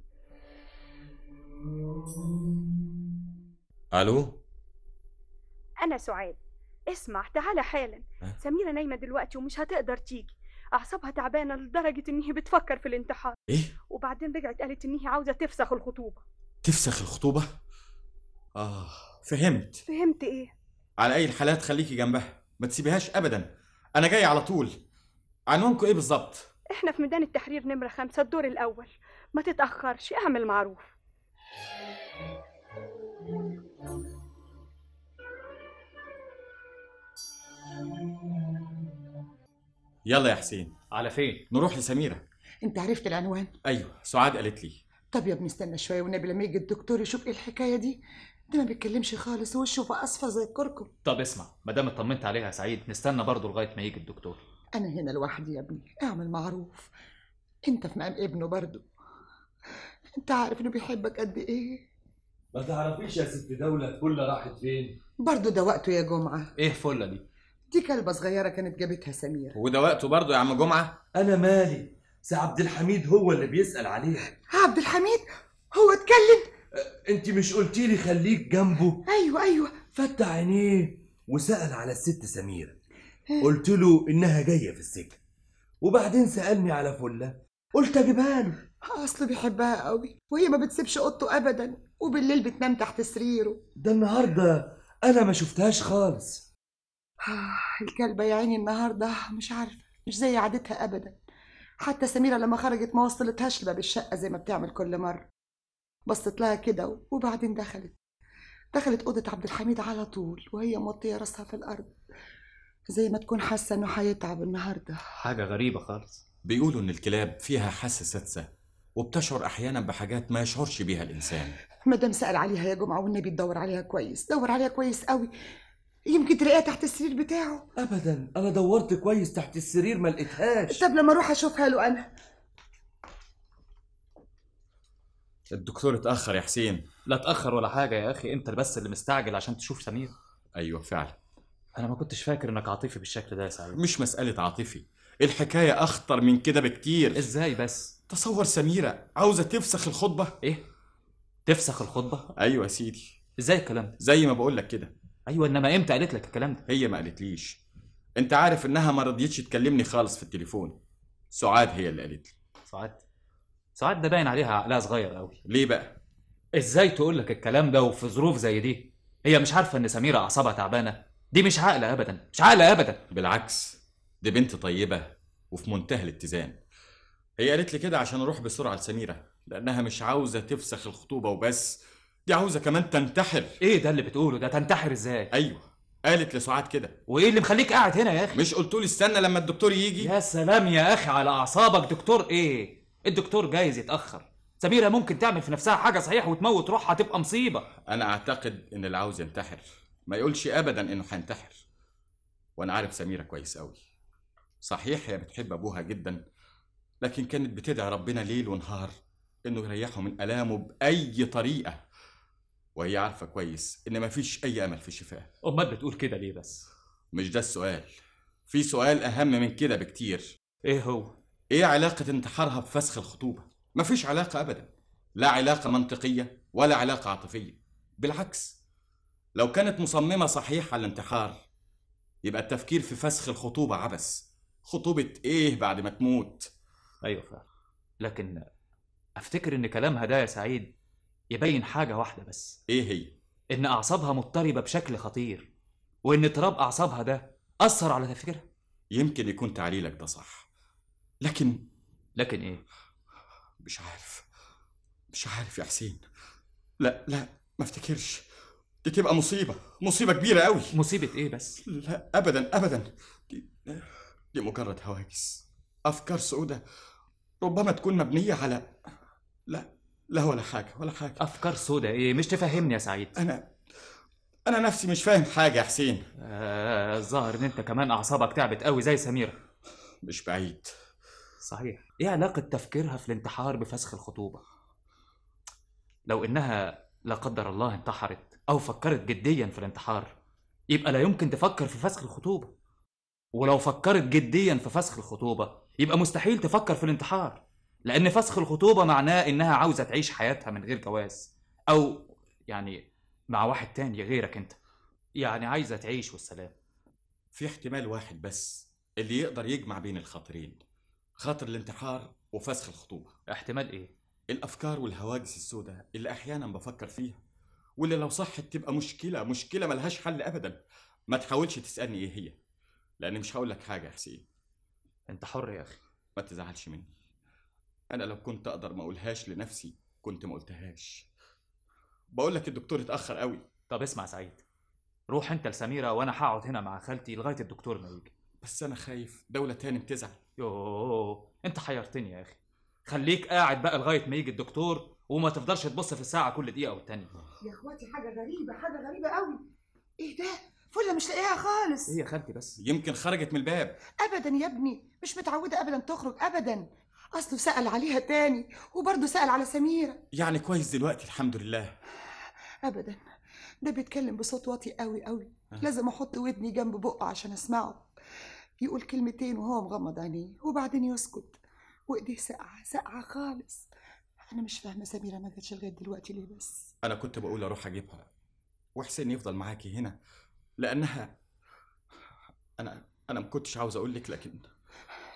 [SPEAKER 3] الو،
[SPEAKER 10] انا سعاد. اسمع، تعالى حالا. سميرة نايمة دلوقتي ومش هتقدر تيجي، اعصابها تعبانة لدرجة ان هي بتفكر في الانتحار.
[SPEAKER 3] ايه؟
[SPEAKER 10] وبعدين رجعت قالت ان هي عاوزة تفسخ الخطوبة.
[SPEAKER 3] تفسخ الخطوبة؟ فهمت
[SPEAKER 10] ايه؟
[SPEAKER 3] على اي الحالات خليكي جنبها، ما تسيبيهاش ابدا. انا جاي على طول. عنوانكم ايه بالظبط؟
[SPEAKER 10] احنا في ميدان التحرير نمرة 5 الدور الاول. ما تتأخرش، اعمل معروف.
[SPEAKER 3] يلا يا حسين.
[SPEAKER 4] على فين؟
[SPEAKER 3] نروح لسميرة.
[SPEAKER 7] انت عرفت العنوان؟
[SPEAKER 3] ايوه، سعاد قالت لي.
[SPEAKER 7] طب يا ابني استنى شويه والنبي لما يجي الدكتور يشوف ايه الحكايه دي. ده ما بيتكلمش خالص، وشه بقى اصفر زي الكركم.
[SPEAKER 4] طب اسمع، ما دام اطمنت عليها يا سعيد نستنى برضه لغايه ما يجي الدكتور.
[SPEAKER 7] انا هنا لوحدي يا ابني، اعمل معروف. انت في مقام ابنه برضه، انت عارف انه بيحبك قد ايه.
[SPEAKER 6] ما تعرفيش يا ست دولة فلة راحت فين؟
[SPEAKER 7] برضه ده وقته يا جمعة.
[SPEAKER 3] ايه فلة دي؟
[SPEAKER 7] دي كلبة صغيرة كانت جابتها سميرة.
[SPEAKER 3] وده وقته برضه يا عم جمعة؟
[SPEAKER 6] أنا مالي، سي عبد الحميد هو اللي بيسأل عليها.
[SPEAKER 7] عبد الحميد هو اتكلم؟
[SPEAKER 6] انت مش قلتي لي خليك جنبه؟
[SPEAKER 7] ايوه.
[SPEAKER 6] فتح عينيه وسأل على الست سميرة. قلت له إنها جاية في السجن، وبعدين سألني على فلة، قلت أجيبها له.
[SPEAKER 7] اصله بيحبها قوي وهي ما بتسيبش اوضته ابدا، وبالليل بتنام تحت سريره.
[SPEAKER 6] ده النهارده انا ما شفتهاش خالص.
[SPEAKER 7] الكلبة يا عيني النهارده مش عارفة، مش زي عادتها ابدا. حتى سميرة لما خرجت ما وصلتهاش لباب الشقة زي ما بتعمل كل مرة. بصت لها كده وبعدين دخلت أوضة عبد الحميد على طول وهي موطية راسها في الأرض، زي ما تكون حاسة إنه هيتعب النهارده.
[SPEAKER 4] حاجة غريبة خالص.
[SPEAKER 3] بيقولوا إن الكلاب فيها حاسة سادسة وبتشعر أحيانا بحاجات ما يشعرش بيها الإنسان.
[SPEAKER 7] مدام سأل عليها يا جمعة والنبي تدور عليها كويس، دور عليها كويس قوي، يمكن تلاقيها تحت السرير بتاعه.
[SPEAKER 6] ابدا، انا دورت كويس تحت السرير ما لقيتهاش.
[SPEAKER 7] طب لما اروح اشوفها له انا.
[SPEAKER 3] الدكتور اتأخر يا حسين.
[SPEAKER 4] لا اتأخر ولا حاجة يا أخي، أنت بس اللي مستعجل عشان تشوف سمير.
[SPEAKER 3] أيوة فعلا.
[SPEAKER 4] أنا ما كنتش فاكر إنك عاطفي بالشكل ده يا سعيد.
[SPEAKER 3] مش مسألة عاطفي، الحكاية أخطر من كده بكتير.
[SPEAKER 4] إزاي بس؟
[SPEAKER 3] تصور سميرة عاوزة تفسخ الخطبة.
[SPEAKER 4] إيه؟ تفسخ الخطبة؟
[SPEAKER 3] أيوة يا سيدي.
[SPEAKER 4] إزاي الكلام ده؟
[SPEAKER 3] زي ما بقولك كده.
[SPEAKER 4] أيوة، إنما إمتى قالت لك الكلام ده؟
[SPEAKER 3] هي ما قالتليش. أنت عارف إنها ما رضيتش تكلمني خالص في التليفون. سعاد هي اللي قالت لي.
[SPEAKER 4] سعاد ده باين عليها عقلها صغير قوي.
[SPEAKER 3] ليه بقى؟
[SPEAKER 4] إزاي تقول لك الكلام ده وفي ظروف زي دي؟ هي مش عارفة إن سميرة أعصابها تعبانة؟ دي مش عاقلة أبدا، مش عاقلة أبدا.
[SPEAKER 3] بالعكس، دي بنت طيبة وفي منتهى الاتزان. هي قالت لي كده عشان اروح بسرعه لسميره، لانها مش عاوزه تفسخ الخطوبه وبس، دي عاوزه كمان تنتحر.
[SPEAKER 4] ايه ده اللي بتقوله ده؟ تنتحر ازاي؟
[SPEAKER 3] ايوه، قالت لسعاد كده.
[SPEAKER 4] وايه اللي مخليك قاعد هنا يا اخي؟
[SPEAKER 3] مش قلتولي استنى لما الدكتور يجي؟
[SPEAKER 4] يا سلام يا اخي على اعصابك. دكتور ايه؟ الدكتور جايز يتاخر، سميره ممكن تعمل في نفسها حاجه صحيح وتموت روحها، تبقى مصيبه.
[SPEAKER 3] انا اعتقد ان اللي عاوز ينتحر ما يقولش ابدا انه هينتحر. وانا عارف سميره كويس قوي. صحيح هي بتحب ابوها جدا، لكن كانت بتدعي ربنا ليل ونهار انه يريحه من الامه باي طريقه، وهي عارفه كويس ان مفيش اي امل في الشفاء.
[SPEAKER 4] امال بتقول كده ليه بس؟
[SPEAKER 3] مش ده السؤال، في سؤال اهم من كده بكتير.
[SPEAKER 4] ايه هو؟
[SPEAKER 3] ايه علاقه انتحارها بفسخ الخطوبه؟ مفيش علاقه ابدا، لا علاقه منطقيه ولا علاقه عاطفيه. بالعكس، لو كانت مصممه صحيح على الانتحار يبقى التفكير في فسخ الخطوبه عبث. خطوبه ايه بعد ما تموت؟
[SPEAKER 4] ايوه فعلا، لكن افتكر ان كلامها ده يا سعيد يبين حاجه واحده بس.
[SPEAKER 3] ايه هي؟
[SPEAKER 4] ان اعصابها مضطربه بشكل خطير، وان اضطراب اعصابها ده اثر على تفكيرها.
[SPEAKER 3] يمكن يكون تعليلك ده صح، لكن
[SPEAKER 4] ايه؟
[SPEAKER 3] مش عارف يا حسين. لا ما افتكرش، دي تبقى مصيبه كبيره قوي.
[SPEAKER 4] مصيبه ايه بس؟
[SPEAKER 3] لا ابدا، دي مجرد هواجس، افكار سودة ربما تكون مبنيه على لا ولا حاجه.
[SPEAKER 4] افكار سودة ايه؟ مش تفهمني يا سعيد.
[SPEAKER 3] انا نفسي مش فاهم حاجه يا حسين.
[SPEAKER 4] الظاهر ان انت كمان اعصابك تعبت قوي زي سميرة.
[SPEAKER 3] مش بعيد.
[SPEAKER 4] صحيح، ايه علاقه تفكيرها في الانتحار بفسخ الخطوبه؟ لو انها لا قدر الله انتحرت او فكرت جديا في الانتحار يبقى لا يمكن تفكر في فسخ الخطوبه، ولو فكرت جديا في فسخ الخطوبه يبقى مستحيل تفكر في الانتحار، لان فسخ الخطوبه معناه انها عاوزه تعيش حياتها من غير جواز، او يعني مع واحد تاني غيرك انت، يعني عايزه تعيش والسلام.
[SPEAKER 3] في احتمال واحد بس اللي يقدر يجمع بين الخاطرين، خاطر الانتحار وفسخ الخطوبه.
[SPEAKER 4] احتمال ايه؟
[SPEAKER 3] الافكار والهواجس السوداء اللي احيانا بفكر فيها، واللي لو صحت تبقى مشكله ملهاش حل ابدا. ما تحاولش تسالني ايه هي، لاني مش هقول لك حاجه يا حسين.
[SPEAKER 4] انت حر يا اخي،
[SPEAKER 3] ما تزعلش مني. انا لو كنت اقدر ما اقولهاش لنفسي كنت ما قلتهاش. بقول لك الدكتور اتاخر قوي.
[SPEAKER 4] طب اسمع سعيد، روح انت لسميرة وانا هقعد هنا مع خالتي لغايه الدكتور ما يجي.
[SPEAKER 3] بس انا خايف دولة تاني بتزعل.
[SPEAKER 4] يوه، انت حيرتني يا اخي. خليك قاعد بقى لغايه ما يجي الدكتور، وما تفضلش تبص في الساعه كل دقيقه والتانيه.
[SPEAKER 7] يا اخواتي حاجه غريبه قوي. ايه ده؟ فله مش لاقيها خالص.
[SPEAKER 4] ايه يا خالتي بس؟
[SPEAKER 3] يمكن خرجت من الباب.
[SPEAKER 7] ابدا يا ابني، مش متعوده ابدا تخرج ابدا. اصله سأل عليها تاني وبرضه سأل على سميرة.
[SPEAKER 3] يعني كويس دلوقتي الحمد لله.
[SPEAKER 7] ابدا، ده بيتكلم بصوت واطي قوي. لازم احط ودني جنب بقه عشان اسمعه. يقول كلمتين وهو مغمض عينيه وبعدين يسكت، وايديه ساقعه خالص. انا مش فاهمه سميرة ما جاتش لغايه دلوقتي ليه بس.
[SPEAKER 3] انا كنت بقول اروح اجيبها وحسين يفضل معاكي هنا، لانها انا ما كنتش عاوز اقول لك، لكن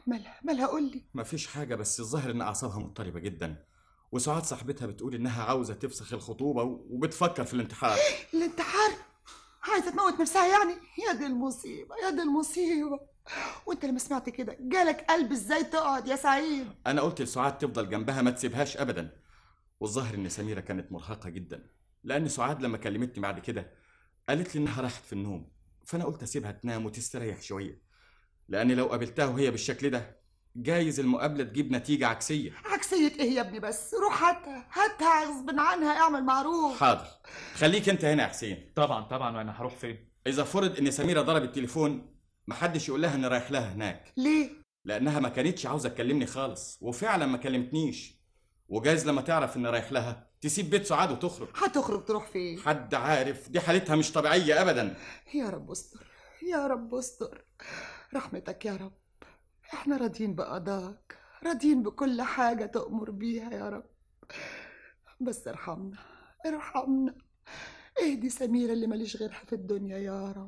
[SPEAKER 7] مالها قولي.
[SPEAKER 3] مفيش حاجة، بس الظاهر إن أعصابها مضطربة جدا، وسعاد صاحبتها بتقول إنها عاوزة تفسخ الخطوبة وبتفكر في الانتحار.
[SPEAKER 7] الانتحار؟ عايزة تموت نفسها يعني؟ يا دي المصيبة يا دي المصيبة. وانت لما سمعت كده جالك قلب ازاي تقعد يا سعيد؟
[SPEAKER 3] أنا قلت لسعاد تفضل جنبها ما تسيبهاش أبدا. والظاهر إن سميرة كانت مرهقة جدا، لأن سعاد لما كلمتني بعد كده قالت لي إنها راحت في النوم، فأنا قلت أسيبها تنام وتستريح شوية، لأن لو قابلتها وهي بالشكل ده جايز المقابلة تجيب نتيجة عكسية.
[SPEAKER 7] عكسية ايه يا ابني؟ بس روح هاتها غصب عنها، اعمل معروف.
[SPEAKER 3] حاضر، خليك انت هنا يا حسين.
[SPEAKER 4] طبعا، وانا هروح فين؟
[SPEAKER 3] اذا فرض ان سميرة ضربت التليفون محدش يقول لها اني رايح لها هناك.
[SPEAKER 7] ليه؟
[SPEAKER 3] لانها ما كانتش عاوزة تكلمني خالص، وفعلا ما كلمتنيش، وجايز لما تعرف اني رايح لها تسيب بيت سعاد وتخرج.
[SPEAKER 7] هتخرج تروح فين؟
[SPEAKER 3] حد عارف، دي حالتها مش طبيعية ابدا.
[SPEAKER 7] يا رب استر يا رب استر، رحمتك يا رب. احنا راضيين بقضاك، راضيين بكل حاجة تأمر بيها يا رب، بس ارحمنا ارحمنا. اهدي سميرة اللي ماليش غيرها في الدنيا يا رب.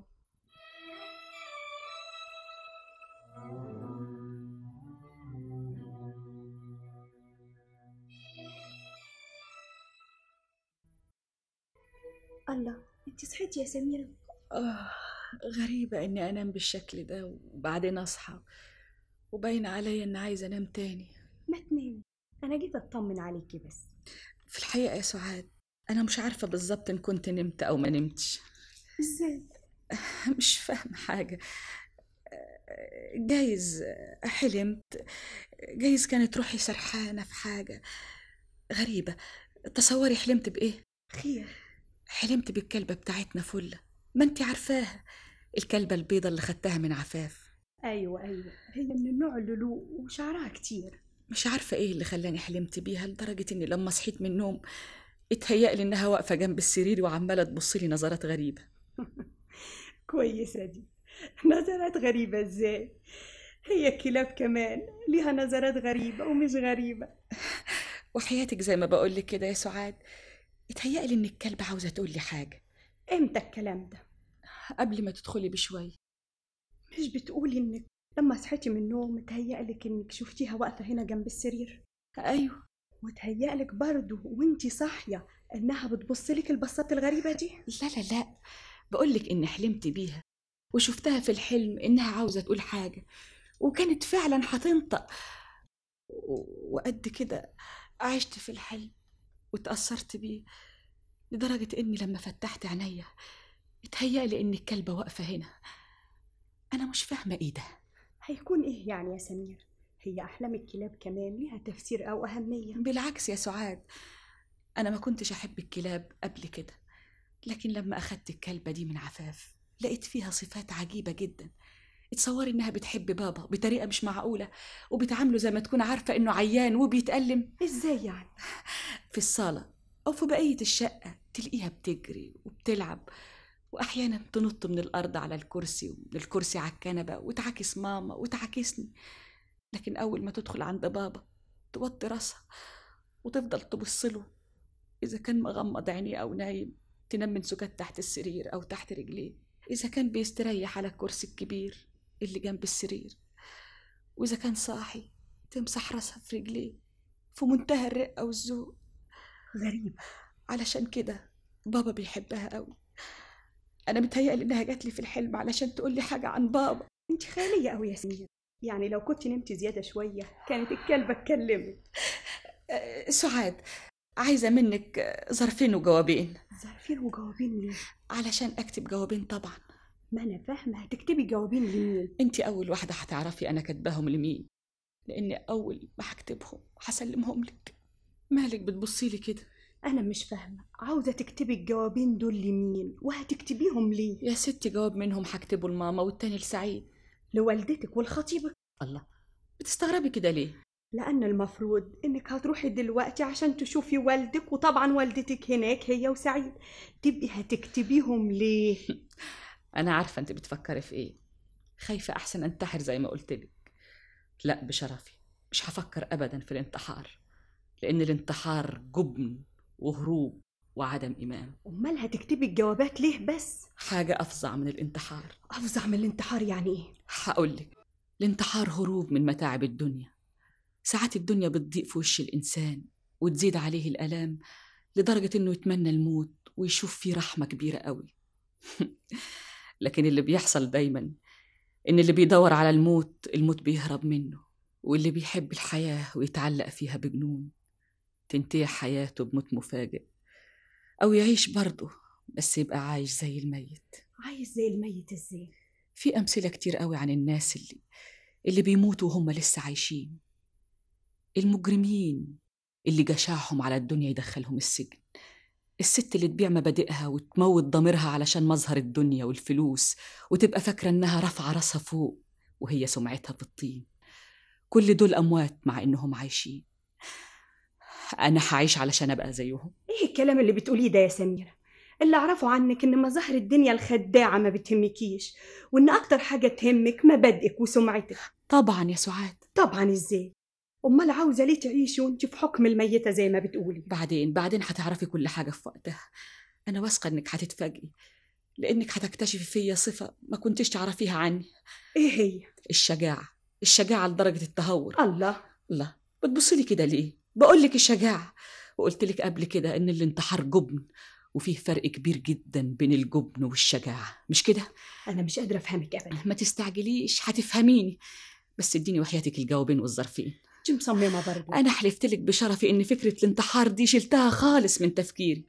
[SPEAKER 8] الله، انت صحيتي يا سميرة؟
[SPEAKER 1] غريبة اني انام بالشكل ده وبعدين اصحى وباين عليا ان عايزة انام تاني.
[SPEAKER 8] ما تنامي، انا جيت اطمن عليكي بس.
[SPEAKER 1] في الحقيقة يا سعاد انا مش عارفة بالظبط ان كنت نمت او ما نمتش.
[SPEAKER 8] ازاي؟
[SPEAKER 1] مش فاهمة حاجة. جايز حلمت، جايز كانت روحي سرحانة في حاجة غريبة. تصوري حلمت بإيه؟
[SPEAKER 8] خير؟
[SPEAKER 1] حلمت بالكلبة بتاعتنا فلة، ما انتي عارفاها، الكلبة البيضة اللي خدتها من عفاف.
[SPEAKER 8] ايوه هي من النوع اللولو وشعرها كتير.
[SPEAKER 1] مش عارفة ايه اللي خلاني حلمت بيها لدرجة اني لما صحيت من النوم اتهيألي انها واقفة جنب السرير وعمالة تبصلي نظرات غريبة.
[SPEAKER 8] كويسة دي، نظرات غريبة ازاي؟ هي الكلاب كمان ليها نظرات غريبة ومش غريبة.
[SPEAKER 1] وحياتك زي ما بقولك كده يا سعاد اتهيألي ان الكلبة عاوزة تقولي حاجة.
[SPEAKER 8] امتى الكلام ده؟
[SPEAKER 1] قبل ما تدخلي بشوية.
[SPEAKER 8] مش بتقولي انك لما صحيتي من النوم اتهيألك انك شفتيها واقفة هنا جنب السرير؟
[SPEAKER 1] ايوه.
[SPEAKER 8] وتهيألك برضه وانتي صاحية انها بتبصلك البصات الغريبة دي؟
[SPEAKER 1] لا بقولك ان حلمت بيها وشفتها في الحلم انها عاوزة تقول حاجة وكانت فعلا هتنطق، وقد كده عشت في الحلم وتأثرت بيه لدرجة اني لما فتحت عينيا اتهيألي ان الكلبة واقفة هنا. انا مش فاهمة ايه ده.
[SPEAKER 8] هيكون ايه يعني يا سمير؟ هي احلام الكلاب كمان ليها تفسير او اهمية؟
[SPEAKER 1] بالعكس يا سعاد، انا ما كنتش احب الكلاب قبل كده، لكن لما اخدت الكلبة دي من عفاف لقيت فيها صفات عجيبة جدا. اتصوري انها بتحب بابا بطريقة مش معقولة وبتعامله زي ما تكون عارفة انه عيان وبيتألم.
[SPEAKER 8] ازاي يعني؟
[SPEAKER 1] في الصالة او في بقية الشقة تلاقيها بتجري وبتلعب، واحيانا تنط من الارض على الكرسي ومن الكرسي على الكنبة وتعاكس ماما وتعاكسني، لكن اول ما تدخل عند بابا توطي راسها وتفضل تبصله، اذا كان مغمض عينيه او نايم تنام من سكات تحت السرير او تحت رجليه، اذا كان بيستريح على الكرسي الكبير اللي جنب السرير، واذا كان صاحي تمسح راسها في رجليه في منتهى الرقة والذوق.
[SPEAKER 8] غريبة.
[SPEAKER 1] علشان كده بابا بيحبها قوي. انا متهيألي انها جات لي في الحلم علشان تقول لي حاجة عن بابا.
[SPEAKER 8] انت خيالية قوي يا سمير، يعني لو كنت نمتي زيادة شوية كانت الكلبة اتكلمت.
[SPEAKER 1] سعاد عايزة منك ظرفين وجوابين.
[SPEAKER 8] ظرفين وجوابين ليه؟
[SPEAKER 1] علشان اكتب جوابين طبعا.
[SPEAKER 8] ما انا فاهمة، هتكتبي جوابين لمين؟
[SPEAKER 1] انتي اول واحدة هتعرفي انا كاتباهم لمين، لاني اول ما هكتبهم هسلمهم لك. مالك بتبصيلي كده؟
[SPEAKER 8] انا مش فاهمة، عاوزة تكتبي الجوابين دول لمين وهتكتبيهم ليه؟
[SPEAKER 1] يا ستي جواب منهم هكتبه لماما والتاني لسعيد.
[SPEAKER 8] لوالدتك والخطيبة؟
[SPEAKER 1] الله، بتستغربي كده ليه؟
[SPEAKER 8] لأن المفروض إنك هتروحي دلوقتي عشان تشوفي والدك، وطبعا والدتك هناك هي وسعيد، تبقي هتكتبيهم ليه؟
[SPEAKER 1] أنا عارفة أنت بتفكري في إيه، خايفة أحسن أنتحر زي ما قلتلك. لا بشرفي، مش هفكر أبدا في الانتحار، لأن الانتحار جبن وهروب وعدم إيمان.
[SPEAKER 8] أمال هتكتبي الجوابات ليه بس؟
[SPEAKER 1] حاجة أفظع من الانتحار.
[SPEAKER 8] أفظع من الانتحار يعني إيه؟
[SPEAKER 1] هقولك. الانتحار هروب من متاعب الدنيا. ساعات الدنيا بتضيق في وش الإنسان وتزيد عليه الآلام لدرجة إنه يتمنى الموت ويشوف فيه رحمة كبيرة قوي. لكن اللي بيحصل دايما إن اللي بيدور على الموت بيهرب منه، واللي بيحب الحياة ويتعلق فيها بجنون تنتهي حياته بموت مفاجئ، أو يعيش برضه بس يبقى عايش زي الميت.
[SPEAKER 8] عايش زي الميت ازاي؟
[SPEAKER 1] في أمثلة كتير قوي عن الناس اللي بيموتوا وهم لسه عايشين. المجرمين اللي جشعهم على الدنيا يدخلهم السجن، الست اللي تبيع مبادئها وتموت ضميرها علشان مظهر الدنيا والفلوس وتبقى فاكرة إنها رافعة راسها فوق وهي سمعتها في الطين. كل دول أموات مع إنهم عايشين. أنا هعيش علشان أبقى زيهم.
[SPEAKER 8] ايه الكلام اللي بتقوليه ده يا سميرة؟ اللي أعرفه عنك إن مظاهر الدنيا الخداعة ما بتهمكيش، وإن أكتر حاجة تهمك مبادئك وسمعتك.
[SPEAKER 1] طبعا يا سعاد.
[SPEAKER 8] طبعا إزاي؟ أمال عاوزة ليه تعيشي وأنت في حكم الميتة زي ما بتقولي؟
[SPEAKER 1] بعدين هتعرفي كل حاجة في وقتها. أنا واثقة إنك هتتفاجئي، لأنك هتكتشفي فيا صفة ما كنتش تعرفيها عني.
[SPEAKER 8] إيه هي؟
[SPEAKER 1] الشجاعة لدرجة التهور.
[SPEAKER 8] الله،
[SPEAKER 1] بتبصلي كده ليه؟ بقولك الشجاعة، وقلتلك قبل كده إن الانتحار جبن، وفيه فرق كبير جدا بين الجبن والشجاعة، مش كده؟
[SPEAKER 8] أنا مش قادرة أفهمك أبدا.
[SPEAKER 1] ما تستعجليش، هتفهميني، بس اديني وحياتك الجوابين والظرفين.
[SPEAKER 8] انت مصممة برضه.
[SPEAKER 1] أنا حلفتلك بشرفي إن فكرة الانتحار دي شلتها خالص من تفكيري.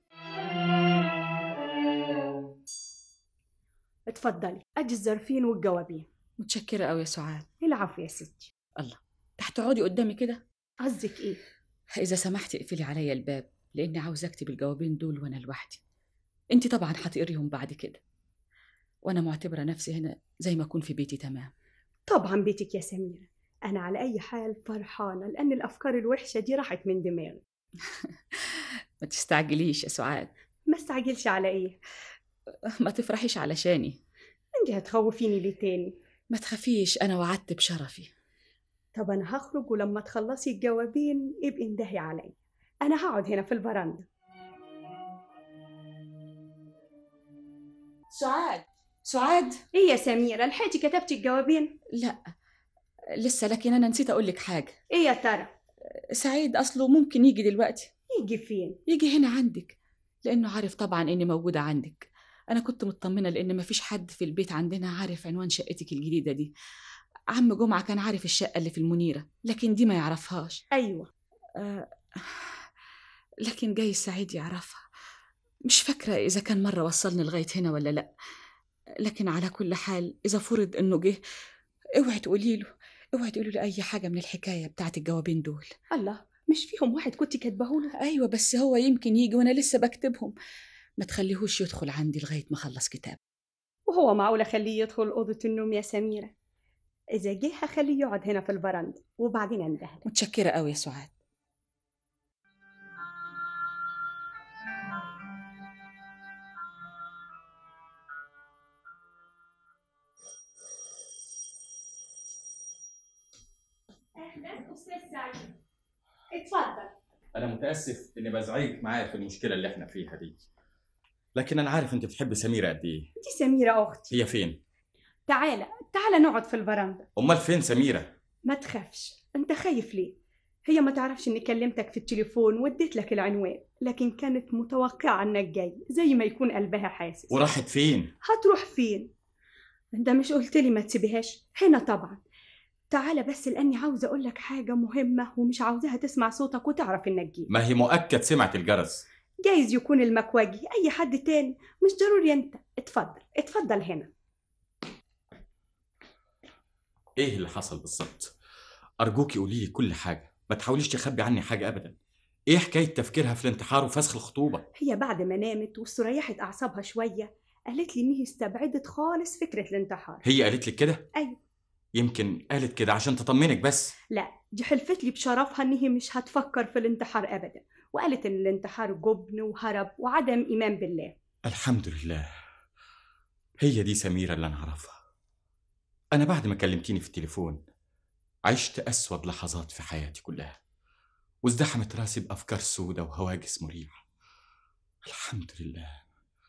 [SPEAKER 8] اتفضلي، أدي الظرفين والجوابين.
[SPEAKER 1] متشكرة أوي يا سعاد.
[SPEAKER 8] العفو يا ستي.
[SPEAKER 1] الله، تقعدي قدامي كده؟
[SPEAKER 8] قصدك إيه؟
[SPEAKER 1] إذا سمحتي اقفلي عليا الباب، لأني عاوزة أكتب الجوابين دول وأنا لوحدي. أنت طبعا هتقريهم بعد كده، وأنا معتبرة نفسي هنا زي ما أكون في بيتي تمام.
[SPEAKER 8] طبعا بيتك يا سميرة. أنا على أي حال فرحانة لأن الأفكار الوحشة دي راحت من دماغي.
[SPEAKER 1] ما تستعجليش يا سعاد.
[SPEAKER 8] ما استعجلش على إيه؟
[SPEAKER 1] ما تفرحيش علشاني.
[SPEAKER 8] أنت هتخوفيني ليه تاني؟
[SPEAKER 1] ما تخافيش، أنا وعدت بشرفي.
[SPEAKER 8] طب أنا هخرج، ولما تخلصي الجوابين ابقي اندهي علي. أنا هقعد هنا في الفرندا.
[SPEAKER 1] سعاد.
[SPEAKER 8] إيه يا سميرة، لحقتي كتبتي الجوابين؟
[SPEAKER 1] لا لسه، لكن أنا نسيت أقولك حاجة.
[SPEAKER 8] إيه يا ترى؟
[SPEAKER 1] سعيد أصله ممكن يجي دلوقتي.
[SPEAKER 8] يجي فين؟
[SPEAKER 1] يجي هنا عندك، لأنه عارف طبعا إني موجودة عندك. أنا كنت مطمنة لأن مفيش حد في البيت عندنا عارف عنوان شقتك الجديدة دي. عم جمعة كان عارف الشقة اللي في المنيرة، لكن دي ما يعرفهاش.
[SPEAKER 8] أيوة.
[SPEAKER 1] لكن جاي سعيد يعرفها. مش فاكرة إذا كان مرة وصلني لغاية هنا ولا لأ، لكن على كل حال إذا فرض إنه جه، اوعي تقولي له أي حاجة من الحكاية بتاعت الجوابين دول.
[SPEAKER 8] الله، مش فيهم واحد كنت كاتبهوله؟
[SPEAKER 1] أيوة، بس هو يمكن يجي وأنا لسه بكتبهم. ما تخليهوش يدخل عندي لغاية ما أخلص كتاب.
[SPEAKER 8] وهو معقول أخليه يدخل أوضة النوم يا سميرة؟ إذا جه هخليه يقعد هنا في البرندة وبعدين أندهله.
[SPEAKER 1] متشكرة أوي يا سعاد.
[SPEAKER 8] أهلا أستاذ سعيد، اتفضل.
[SPEAKER 3] أنا متأسف إني بزعجك معايا في المشكلة اللي إحنا فيها دي، لكن أنا عارف أنت بتحب سميرة قد إيه.
[SPEAKER 8] دي سميرة أختي.
[SPEAKER 3] هي فين؟
[SPEAKER 8] تعالى نقعد في البرندة.
[SPEAKER 3] أمال فين سميرة؟
[SPEAKER 8] ما تخافش، أنت خايف ليه؟ هي ما تعرفش إني كلمتك في التليفون واديت لك العنوان، لكن كانت متوقعة إنك جاي، زي ما يكون قلبها حاسس.
[SPEAKER 3] وراحت فين؟
[SPEAKER 8] هتروح فين؟ أنت مش قلت لي ما تسيبيهاش؟ هنا طبعا. تعالى بس، لأني عاوزة أقول لك حاجة مهمة ومش عاوزاها تسمع صوتك وتعرف إنك جيت.
[SPEAKER 3] ما هي مؤكد سمعت الجرس.
[SPEAKER 8] جايز يكون المكواجي، أي حد تاني، مش ضروري أنت. اتفضل هنا.
[SPEAKER 3] إيه اللي حصل بالظبط؟ أرجوكي قولي لي كل حاجة، ما تحاوليش تخبي عني حاجة أبدا. إيه حكاية تفكيرها في الانتحار وفسخ الخطوبة؟
[SPEAKER 8] هي بعد ما نامت واستريحت أعصابها شوية قالت لي إنها استبعدت خالص فكرة الانتحار.
[SPEAKER 3] هي قالت لك كده؟
[SPEAKER 8] أيوة.
[SPEAKER 3] يمكن قالت كده عشان تطمنك بس.
[SPEAKER 8] لا، دي حلفت لي بشرفها إنها مش هتفكر في الانتحار أبدا، وقالت إن الانتحار جبن وهرب وعدم إيمان بالله.
[SPEAKER 3] الحمد لله، هي دي سميرة اللي أنا أعرفها. أنا بعد ما كلمتيني في التليفون عشت أسود لحظات في حياتي كلها، وازدحمت راسي بأفكار سودة وهواجس مريحة. الحمد لله.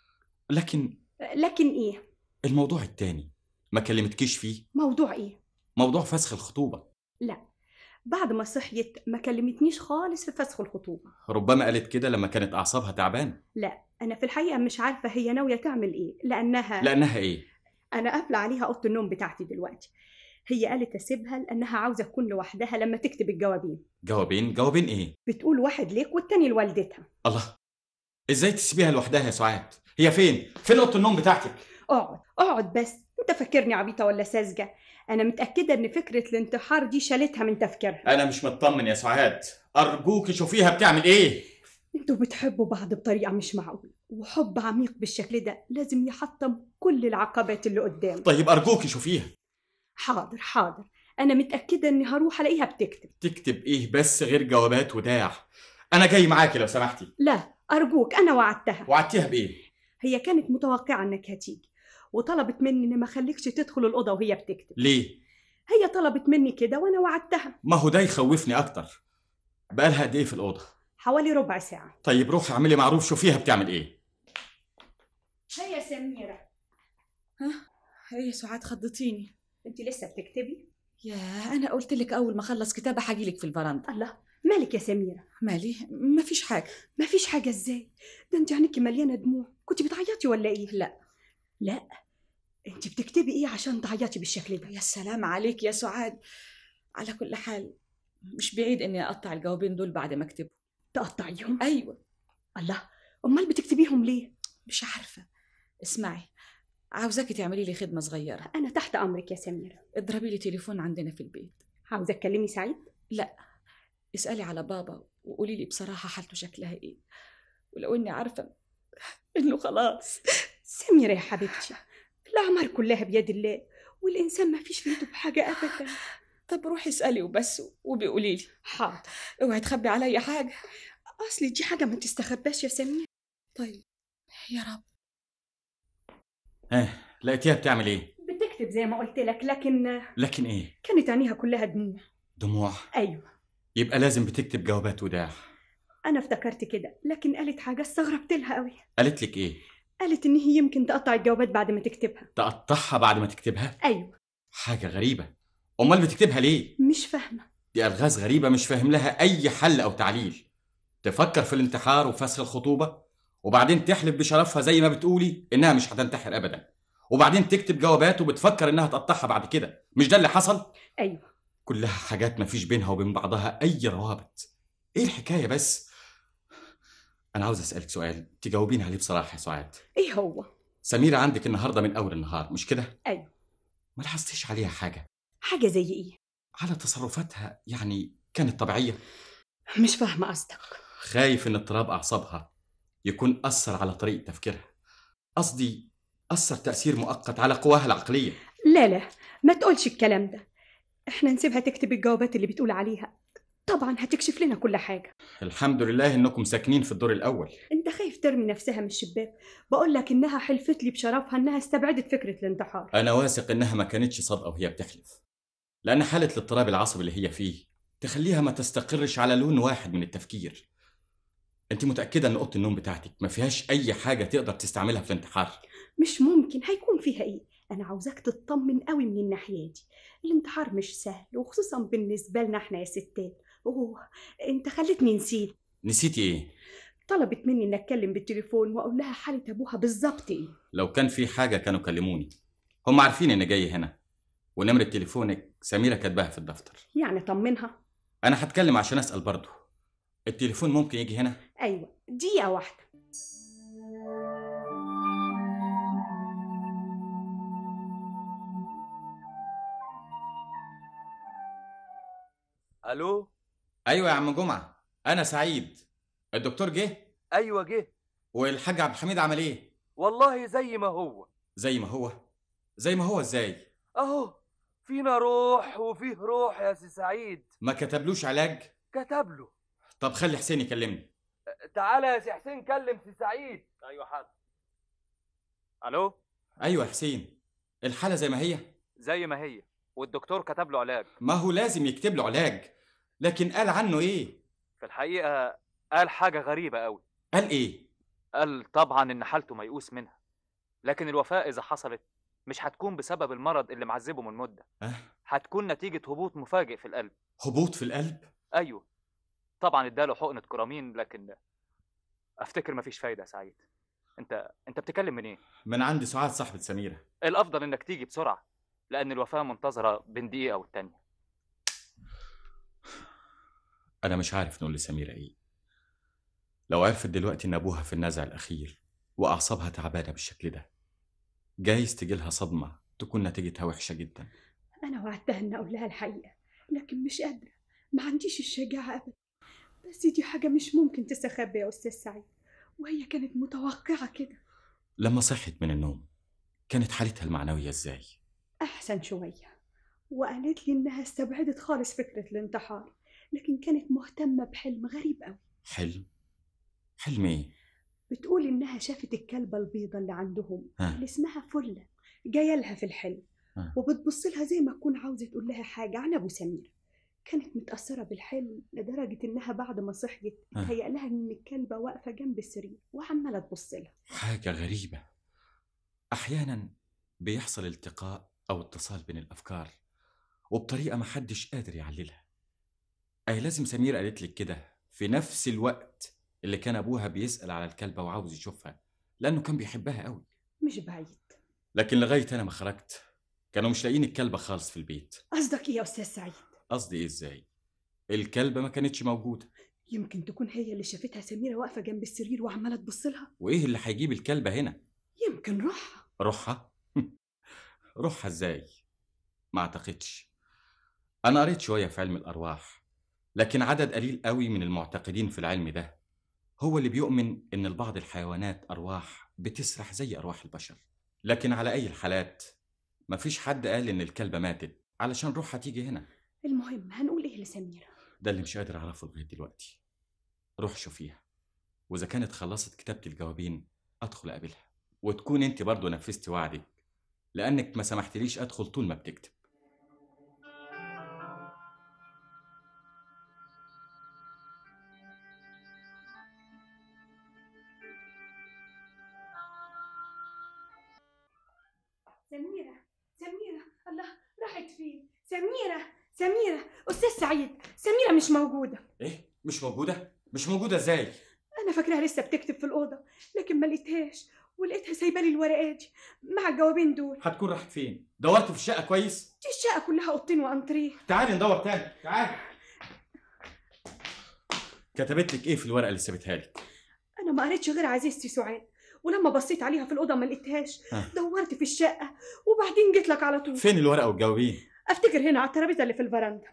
[SPEAKER 3] لكن
[SPEAKER 8] إيه؟
[SPEAKER 3] الموضوع التاني ما كلمتكيش فيه؟
[SPEAKER 8] موضوع إيه؟
[SPEAKER 3] موضوع فسخ الخطوبة.
[SPEAKER 8] لا، بعد ما صحيت ما كلمتنيش خالص في فسخ الخطوبة.
[SPEAKER 3] ربما قالت كده لما كانت أعصابها تعبان.
[SPEAKER 8] لا، أنا في الحقيقة مش عارفة هي ناوية تعمل إيه،
[SPEAKER 3] لأنها إيه؟
[SPEAKER 8] أنا قافلة عليها أوضة النوم بتاعتي دلوقتي. هي قالت أسيبها لأنها عاوزة تكون لوحدها لما تكتب الجوابين.
[SPEAKER 3] جوابين إيه؟
[SPEAKER 8] بتقول واحد ليك والتاني لوالدتها.
[SPEAKER 3] الله، إزاي تسيبيها لوحدها يا سعاد؟ هي فين أوضة النوم بتاعتك؟
[SPEAKER 8] اقعد بس، أنت فاكرني عبيطة ولا ساذجة؟ أنا متأكدة إن فكرة الانتحار دي شالتها من تفكيرها.
[SPEAKER 3] أنا مش مطمن يا سعاد، أرجوك شوفيها بتعمل إيه؟
[SPEAKER 8] انتوا بتحبوا بعض بطريقة مش معقولة، وحب عميق بالشكل ده لازم يحطم كل العقبات اللي قدام.
[SPEAKER 3] طيب أرجوك شوفيها.
[SPEAKER 8] حاضر، أنا متأكدة إني هروح ألاقيها بتكتب.
[SPEAKER 3] تكتب إيه بس غير جوابات وداع؟ أنا جاي معاكي لو سمحتي.
[SPEAKER 8] لا أرجوك، أنا وعدتها.
[SPEAKER 3] وعدتيها بإيه؟
[SPEAKER 8] هي كانت متوقعة إنك هتيجي، وطلبت مني إني ما أخليكش تدخل الأوضة وهي بتكتب.
[SPEAKER 3] ليه؟
[SPEAKER 8] هي طلبت مني كده وأنا وعدتها.
[SPEAKER 3] ما هو ده يخوفني أكتر. بقالها قد إيه في الأوضة؟
[SPEAKER 8] حوالي ربع ساعة.
[SPEAKER 3] طيب روحي اعملي معروف، شوفيها بتعمل إيه.
[SPEAKER 8] هيا سميرة.
[SPEAKER 1] هي سعاد خضتيني.
[SPEAKER 8] أنت لسه بتكتبي؟
[SPEAKER 1] يا أنا قلت لك أول ما أخلص كتابة هجيلك في الفرندا.
[SPEAKER 8] الله، مالك يا سميرة؟
[SPEAKER 1] مالي؟ مفيش حاجة.
[SPEAKER 8] مفيش حاجة إزاي؟ ده أنت عينيكي مليانة دموع، كنت بتعيطي ولا إيه؟ لا، أنت بتكتبي إيه عشان تعيطي بالشكل ده؟
[SPEAKER 1] يا سلام عليك يا سعاد. على كل حال مش بعيد إني أقطع الجوابين دول بعد ما أكتبهم.
[SPEAKER 8] تقطعيهم؟
[SPEAKER 1] أيوة.
[SPEAKER 8] الله، أمال بتكتبيهم ليه؟
[SPEAKER 1] مش عارفة. اسمعي، عاوزاكي تعملي لي خدمة صغيرة.
[SPEAKER 8] أنا تحت أمرك يا سميرة.
[SPEAKER 1] اضربي لي تليفون عندنا في البيت.
[SPEAKER 8] عاوزة تكلمي سعيد؟
[SPEAKER 1] لا، اسألي على بابا وقولي لي بصراحة حالته شكلها إيه، ولو إني عارفة إنه خلاص.
[SPEAKER 8] سميرة يا حبيبتي، الأعمار كلها بيد الله، والإنسان ما فيش في يده بحاجة أبدا.
[SPEAKER 1] طب روحي اسألي وبس وبيقولي لي.
[SPEAKER 8] حاضر.
[SPEAKER 1] اوعي تخبي عليا حاجة.
[SPEAKER 8] أصلي دي حاجة ما تستخباش يا سميرة.
[SPEAKER 1] طيب يا رب.
[SPEAKER 3] لقيتيها بتعمل إيه؟
[SPEAKER 8] بتكتب زي ما قلت لك،
[SPEAKER 3] لكن إيه؟
[SPEAKER 8] كانت عينيها كلها دموع.
[SPEAKER 3] دموع؟
[SPEAKER 8] أيوة.
[SPEAKER 3] يبقى لازم بتكتب جوابات وداع.
[SPEAKER 8] أنا افتكرت كده، لكن قالت حاجة استغربت لها قوي.
[SPEAKER 3] قالت لك إيه؟
[SPEAKER 8] قالت إن هي يمكن تقطع الجوابات بعد ما تكتبها.
[SPEAKER 3] تقطعها بعد ما تكتبها؟
[SPEAKER 8] أيوة.
[SPEAKER 3] حاجة غريبة. أمال بتكتبها ليه؟
[SPEAKER 8] مش فاهمة.
[SPEAKER 3] دي ألغاز غريبة مش فاهم لها أي حل أو تعليل. تفكر في الانتحار وفسخ الخطوبة، وبعدين تحلف بشرفها زي ما بتقولي إنها مش هتنتحر أبدا، وبعدين تكتب جوابات وبتفكر إنها تقطعها بعد كده. مش ده اللي حصل؟
[SPEAKER 8] أيوة.
[SPEAKER 3] كلها حاجات ما فيش بينها وبين بعضها أي روابط. إيه الحكاية بس؟ أنا عاوز أسألك سؤال تجاوبين عليه بصراحة يا سعاد.
[SPEAKER 8] إيه هو؟
[SPEAKER 3] سميرة عندك النهاردة من أول النهار مش كده؟
[SPEAKER 8] أيوة.
[SPEAKER 3] ما لاحظتيش عليها حاجة؟
[SPEAKER 8] حاجة زي إيه؟
[SPEAKER 3] على تصرفاتها، يعني كانت طبيعية؟
[SPEAKER 8] مش فاهمة قصدك.
[SPEAKER 3] خايف إن اضطراب أعصابها يكون أثر على طريقة تفكيرها. قصدي أثر تأثير مؤقت على قواها العقلية.
[SPEAKER 8] لا، ما تقولش الكلام ده. إحنا نسيبها تكتب الجوابات اللي بتقول عليها، طبعا هتكشف لنا كل حاجة.
[SPEAKER 3] الحمد لله إنكم ساكنين في الدور الأول.
[SPEAKER 8] أنت خايف ترمي نفسها من الشباك. بقول لك إنها حلفت لي بشرفها إنها استبعدت فكرة الانتحار.
[SPEAKER 3] أنا واثق إنها ما كانتش صادقة وهي بتحلف، لأن حالة الاضطراب العصبي اللي هي فيه تخليها ما تستقرش على لون واحد من التفكير. أنت متأكدة إن أوضة النوم بتاعتك ما فيهاش أي حاجة تقدر تستعملها في الانتحار؟
[SPEAKER 8] مش ممكن، هيكون فيها إيه؟ أنا عاوزاك تطمن قوي من الناحية دي. الانتحار مش سهل، وخصوصا بالنسبة لنا إحنا يا ستات. أنت خلتني نسيت.
[SPEAKER 3] نسيتي إيه؟
[SPEAKER 8] طلبت مني إن أتكلم بالتليفون وأقول لها حالة أبوها بالظبط إيه.
[SPEAKER 3] لو كان في حاجة كانوا كلموني. هم عارفين إني جاي هنا، ونمرة تليفونك سميرة كاتباها في الدفتر.
[SPEAKER 8] يعني طمنها.
[SPEAKER 3] أنا هتكلم عشان أسأل برضه. التليفون ممكن يجي هنا؟
[SPEAKER 8] أيوة، دقيقة واحدة.
[SPEAKER 11] الو.
[SPEAKER 3] ايوه يا عم جمعه، انا سعيد. الدكتور جه؟
[SPEAKER 11] ايوه جه.
[SPEAKER 3] والحاج عبد الحميد عمل ايه؟
[SPEAKER 11] والله زي ما هو.
[SPEAKER 3] زي ما هو ازاي؟
[SPEAKER 11] اهو فينا روح وفيه روح يا سي سعيد.
[SPEAKER 3] ما كتبلوش علاج؟
[SPEAKER 11] كتب له.
[SPEAKER 3] طب خلي حسين يكلمني.
[SPEAKER 11] تعالى يا سي حسين كلم سي سعيد. ايوه حاضر. الو.
[SPEAKER 3] ايوه يا حسين، الحاله زي ما هي؟
[SPEAKER 11] زي ما هي، والدكتور كتب له علاج.
[SPEAKER 3] ما هو لازم يكتب له علاج، لكن قال عنه ايه؟
[SPEAKER 11] في الحقيقه قال حاجه غريبه قوي.
[SPEAKER 3] قال ايه؟
[SPEAKER 11] قال طبعا ان حالته ميؤوس منها، لكن الوفاة اذا حصلت مش هتكون بسبب المرض اللي معذبه من مده،
[SPEAKER 4] هتكون نتيجة هبوط مفاجئ في القلب.
[SPEAKER 3] هبوط في القلب؟
[SPEAKER 4] أيوه طبعا اداله حقنة كورامين، لكن أفتكر مفيش فايدة يا سعيد. أنت بتتكلم من إيه؟
[SPEAKER 3] من عند سعاد صاحبة سميرة.
[SPEAKER 4] الأفضل إنك تيجي بسرعة، لأن الوفاة منتظرة بين دقيقة والتانية.
[SPEAKER 3] أنا مش عارف نقول لسميرة إيه. لو عرفت دلوقتي إن أبوها في النزع الأخير وأعصابها تعبانة بالشكل ده، جايز تجيلها صدمة تكون نتيجتها وحشة جدا.
[SPEAKER 8] أنا وعدتها إن أقول لها الحقيقة، لكن مش قادرة، ما عنديش الشجاعة أبدا. بس دي حاجة مش ممكن تستخبى يا أستاذ سعيد، وهي كانت متوقعة كده.
[SPEAKER 3] لما صحت من النوم كانت حالتها المعنوية إزاي؟
[SPEAKER 8] أحسن شوية، وقالت لي إنها استبعدت خالص فكرة الانتحار، لكن كانت مهتمة بحلم غريب أوي.
[SPEAKER 3] حلم؟ حلم إيه؟
[SPEAKER 8] بتقول إنها شافت الكلبة البيضة اللي عندهم اللي اسمها فلة جاية لها في الحلم، وبتبص لها زي ما تكون عاوزة تقول لها حاجة عن أبو سمير. كانت متأثرة بالحلم لدرجة إنها بعد ما صحيت تهيأ لها إن الكلبة واقفة جنب السرير وعمالة تبص لها.
[SPEAKER 3] حاجة غريبة. أحيانا بيحصل التقاء أو اتصال بين الأفكار وبطريقة محدش قادر يعللها. أي لازم سمير قالت لك كده في نفس الوقت اللي كان أبوها بيسأل على الكلبة وعاوز يشوفها، لأنه كان بيحبها قوي.
[SPEAKER 8] مش بعيد.
[SPEAKER 3] لكن لغاية أنا ما خرجت كانوا مش لاقيين الكلبة خالص في البيت.
[SPEAKER 8] قصدك إيه يا أستاذ سعيد؟
[SPEAKER 3] قصدي إيه إزاي؟ الكلبة ما كانتش موجودة.
[SPEAKER 8] يمكن تكون هي اللي شافتها سميرة واقفة جنب السرير وعمالة تبص لها.
[SPEAKER 3] وإيه اللي هيجيب الكلبة هنا؟
[SPEAKER 8] يمكن روحها.
[SPEAKER 3] روحها؟ روحها إزاي؟ ما أعتقدش. أنا قريت شوية في علم الأرواح، لكن عدد قليل قوي من المعتقدين في العلم ده هو اللي بيؤمن إن لبعض الحيوانات أرواح بتسرح زي أرواح البشر. لكن على أي الحالات مفيش حد قال إن الكلبة ماتت علشان روحها تيجي هنا.
[SPEAKER 8] المهم هنقول إيه لسميرة؟
[SPEAKER 3] ده اللي مش قادر أعرفه لغاية دلوقتي. روح شوفيها، وإذا كانت خلصت كتابة الجوابين أدخل أقابلها، وتكون أنت برضو نفذتي وعدك، لأنك ما سمحتليش أدخل طول ما بتكتب.
[SPEAKER 8] سميرة الله، راحت فين؟ سميرة أستاذ سعيد، سميرة مش موجودة.
[SPEAKER 3] إيه؟ مش موجودة؟ مش موجودة إزاي؟
[SPEAKER 8] أنا فاكراها لسه بتكتب في الأوضة، لكن ما لقيتهاش، ولقيتها سايبة لي الورقات دي مع الجوابين دول.
[SPEAKER 3] هتكون راحت فين؟ دورت في الشقة كويس؟
[SPEAKER 8] دي الشقة كلها أوضتين وأنتريه.
[SPEAKER 3] تعالي ندور تاني، تعالي. كتبت لك إيه في الورقة اللي سابتها لك؟
[SPEAKER 8] أنا ما قريتش غير عزيزتي سعاد، ولما بصيت عليها في الأوضة ما لقيتهاش. دورت في الشقة وبعدين جيت لك على طول.
[SPEAKER 3] فين الورقة والجوابين؟
[SPEAKER 8] أفتكر هنا على الترابيزة اللي في الفرندا.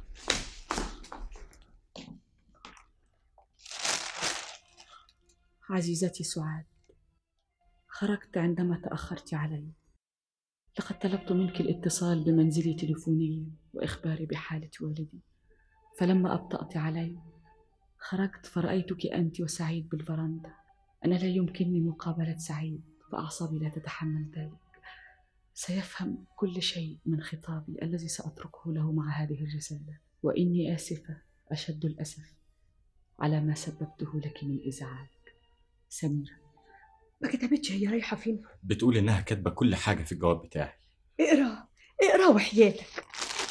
[SPEAKER 1] عزيزتي سعاد، خرجت عندما تأخرت علي. لقد طلبت منك الاتصال بمنزلي تليفونيا وإخباري بحالة والدي، فلما أبطأت علي خرجت فرأيتك أنت وسعيد بالفرندا. أنا لا يمكنني مقابلة سعيد، فأعصابي لا تتحمل ذلك. سيفهم كل شيء من خطابي الذي سأتركه له مع هذه الرسالة، وإني آسفة أشد الأسف على ما سببته لك من إزعاج. سميرة.
[SPEAKER 8] ما كتبتش هي رايحة فين؟
[SPEAKER 3] بتقول إنها كاتبة كل حاجة في الجواب بتاعي.
[SPEAKER 8] اقرا وحياتك.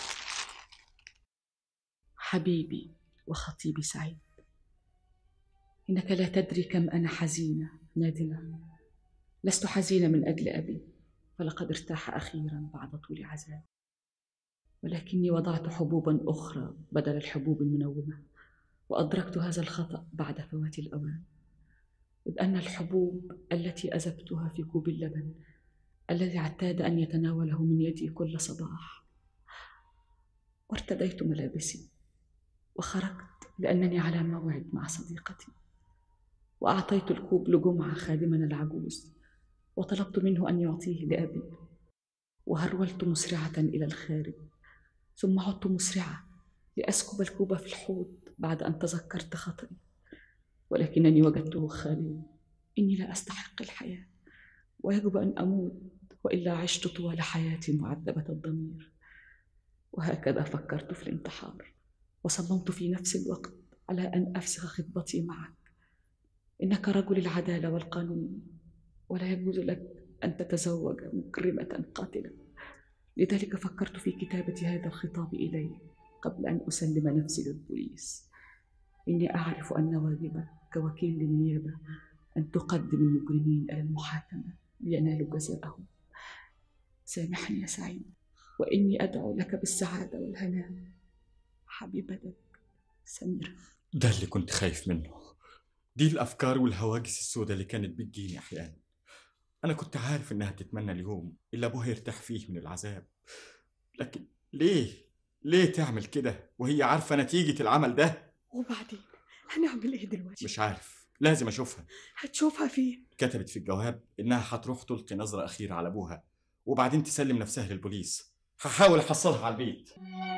[SPEAKER 1] حبيبي وخطيبي سعيد، إنك لا تدري كم أنا حزينة نادمة. لست حزينة من أجل أبي، فلقد ارتاح أخيرا بعد طول عذاب، ولكني وضعت حبوبا أخرى بدل الحبوب المنومة، وأدركت هذا الخطأ بعد فوات الأوان، إذ أن الحبوب التي أذبتها في كوب اللبن الذي اعتاد أن يتناوله من يدي كل صباح. وارتديت ملابسي وخرجت لأنني على موعد مع صديقتي، وأعطيت الكوب لجمعة خادمنا العجوز، وطلبت منه أن يعطيه لأبي، وهرولت مسرعة إلى الخارج، ثم عدت مسرعة لأسكب الكوب في الحوض بعد أن تذكرت خطئي، ولكنني وجدته خاليا. إني لا أستحق الحياة، ويجب أن أموت، وإلا عشت طوال حياتي معذبة الضمير. وهكذا فكرت في الانتحار، وصممت في نفس الوقت على أن أفسخ خطبتي معك. إنك رجل العدالة والقانون، ولا يجوز لك أن تتزوج مكرمة قاتلة. لذلك فكرت في كتابة هذا الخطاب إليك قبل أن أسلم نفسي للبوليس. إني أعرف أن واجبك كوكيل للنيابة أن تقدم المجرمين إلى المحاكمة لينالوا جزاءهم. سامحني يا سعيد، وإني أدعو لك بالسعادة والهناء. حبيبتك سميرة.
[SPEAKER 3] ده اللي كنت خايف منه، دي الأفكار والهواجس السوداء اللي كانت بتجيني أحيانا. أنا كنت عارف إنها تتمنى اليوم اللي أبوها يرتاح فيه من العذاب، لكن ليه تعمل كده وهي عارفة نتيجة العمل ده؟
[SPEAKER 8] وبعدين هنعمل ايه دلوقتي؟
[SPEAKER 3] مش عارف، لازم أشوفها.
[SPEAKER 8] هتشوفها فين؟
[SPEAKER 3] كتبت في الجواب إنها هتروح تلقي نظرة أخيرة على أبوها وبعدين تسلم نفسها للبوليس. هحاول أحصلها على البيت.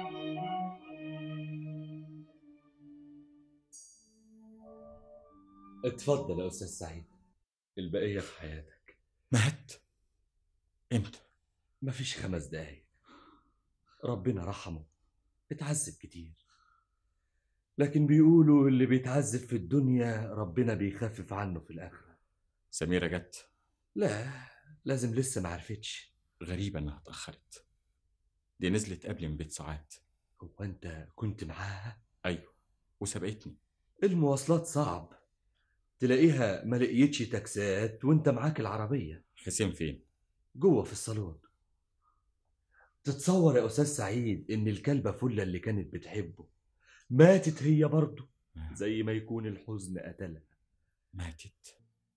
[SPEAKER 6] اتفضل يا أستاذ سعيد، البقية في حياتك.
[SPEAKER 3] مات؟ امتى؟
[SPEAKER 6] مفيش 5 دقايق. ربنا رحمه، اتعذب كتير، لكن بيقولوا اللي بيتعذب في الدنيا ربنا بيخفف عنه في الآخرة.
[SPEAKER 3] سميرة جت؟
[SPEAKER 6] لا، لازم لسه معرفتش.
[SPEAKER 3] غريبة إنها اتأخرت، دي نزلت قبل من بيت ساعات.
[SPEAKER 6] هو أنت كنت معاها؟
[SPEAKER 3] أيوة، وسبقتني.
[SPEAKER 6] المواصلات صعب، تلاقيها ما لقيتش تاكسات وانت معاك العربية.
[SPEAKER 3] حسين فين؟
[SPEAKER 6] جوه في الصالون. تتصور يا أستاذ سعيد إن الكلبة فلة اللي كانت بتحبه ماتت هي برضه، زي ما يكون الحزن قتلها.
[SPEAKER 3] ماتت؟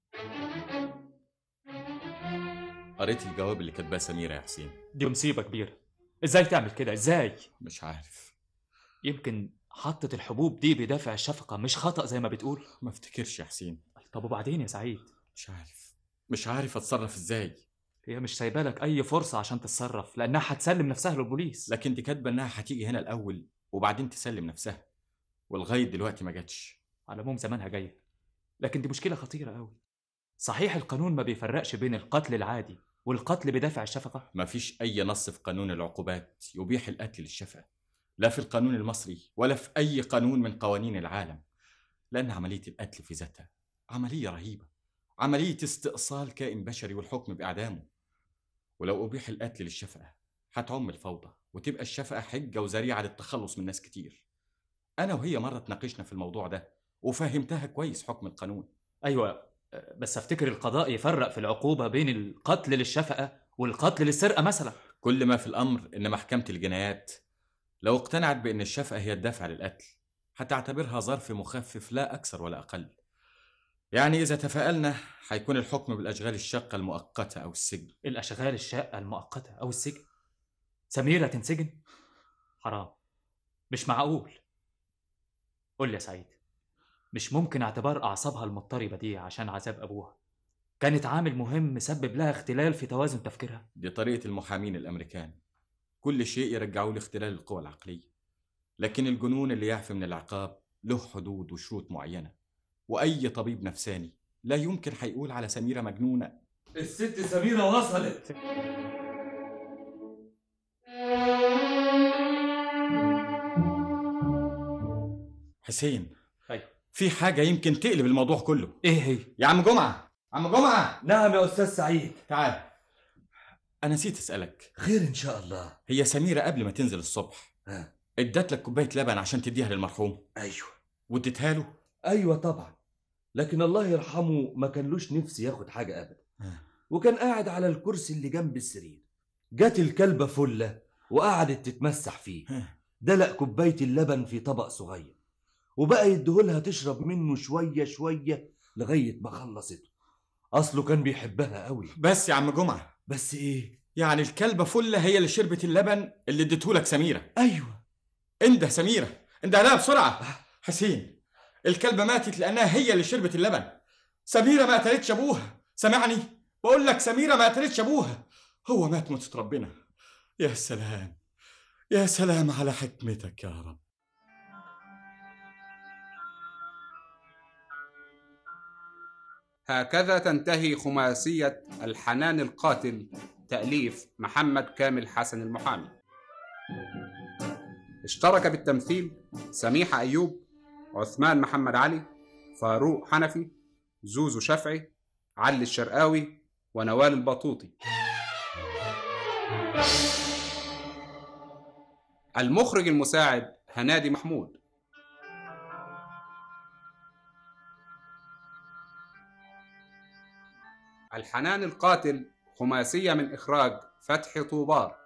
[SPEAKER 3] قريت الجواب اللي كاتباه سميرة يا حسين؟
[SPEAKER 4] دي مصيبة كبيرة، ازاي تعمل كده؟ ازاي؟
[SPEAKER 3] مش عارف.
[SPEAKER 4] يمكن حطت الحبوب دي بدافع الشفقة، مش خطأ زي ما بتقول.
[SPEAKER 3] ما افتكرش يا حسين.
[SPEAKER 4] طب وبعدين يا سعيد؟
[SPEAKER 3] مش عارف اتصرف ازاي.
[SPEAKER 4] هي مش سايبالك اي فرصة عشان تتصرف، لانها هتسلم نفسها للبوليس.
[SPEAKER 3] لكن دي كاتبة انها هتيجي هنا الاول وبعدين تسلم نفسها، ولغاية دلوقتي ما جاتش.
[SPEAKER 4] على العموم زمانها جاية، لكن دي مشكلة خطيرة قوي. صحيح القانون ما بيفرقش بين القتل العادي والقتل بدافع الشفقة؟
[SPEAKER 3] مفيش اي نص في قانون العقوبات يبيح القتل للشفقة، لا في القانون المصري ولا في اي قانون من قوانين العالم، لان عملية القتل في ذاتها عملية رهيبة، عملية استئصال كائن بشري والحكم بإعدامه. ولو أبيح القتل للشفقة هتعم الفوضى وتبقى الشفقة حجة وذريعة للتخلص من ناس كتير. أنا وهي مرة اتناقشنا في الموضوع ده وفهمتها كويس حكم القانون.
[SPEAKER 4] أيوة، بس أفتكر القضاء يفرق في العقوبة بين القتل للشفقة والقتل للسرقة مثلا.
[SPEAKER 3] كل ما في الأمر إن محكمة الجنايات لو اقتنعت بأن الشفقة هي الدافع للقتل هتعتبرها ظرف مخفف لا أكثر ولا أقل. يعني إذا تفائلنا هيكون الحكم بالأشغال الشاقة المؤقتة أو السجن.
[SPEAKER 4] الأشغال الشاقة المؤقتة أو السجن؟ سميرة تنسجن؟ حرام، مش معقول. قول لي يا سعيد، مش ممكن اعتبار أعصابها المضطربة دي عشان عذاب أبوها كانت عامل مهم مسبب لها اختلال في توازن تفكيرها؟
[SPEAKER 3] دي طريقة المحامين الأمريكان، كل شيء يرجعوا لاختلال القوى العقلية. لكن الجنون اللي يعفي من العقاب له حدود وشروط معينة، وأي طبيب نفساني لا يمكن هيقول على سميرة مجنونة.
[SPEAKER 6] الست سميرة وصلت.
[SPEAKER 3] حسين،
[SPEAKER 4] أيوة.
[SPEAKER 3] في حاجة يمكن تقلب الموضوع كله.
[SPEAKER 4] إيه هي؟
[SPEAKER 3] يا عم جمعة، عم جمعة.
[SPEAKER 6] نعم يا أستاذ سعيد.
[SPEAKER 3] تعال، أنا نسيت أسألك.
[SPEAKER 6] خير إن شاء الله.
[SPEAKER 3] هي سميرة قبل ما تنزل الصبح ادت لك كوباية لبن عشان تديها للمرحوم؟
[SPEAKER 6] أيوة.
[SPEAKER 3] واديتها له؟
[SPEAKER 6] أيوة طبعا، لكن الله يرحمه ما كانلوش نفسي ياخد حاجة أبدا. وكان قاعد على الكرسي اللي جنب السرير، جت الكلبة فلة وقعدت تتمسح فيه، دلق كوباية اللبن في طبق صغير وبقى يديهولها تشرب منه شوية شوية لغاية ما خلصته. أصله كان بيحبها قوي.
[SPEAKER 3] بس يا عم جمعة.
[SPEAKER 6] بس إيه؟
[SPEAKER 3] يعني الكلبة فلة هي اللي شربت اللبن اللي اديتهولك سميرة؟
[SPEAKER 6] أيوة.
[SPEAKER 3] انده سميرة، انده لها بسرعة. حسين، الكلبة ماتت لأنها هي اللي شربت اللبن. سميرة ما قتلتش أبوها، سمعني؟ بقول لك سميرة ما قتلتش أبوها، هو مات موتة ربنا. يا سلام، يا سلام على حكمتك يا رب.
[SPEAKER 2] هكذا تنتهي خماسية الحنان القاتل، تأليف محمد كامل حسن المحامي. اشترك بالتمثيل سميحة أيوب، عثمان محمد علي، فاروق حنفي، زوزو شفعي، علي الشرقاوي، ونوال البطوطي. المخرج المساعد هنادي محمود. الحنان القاتل خماسية من إخراج فتحي طوبار.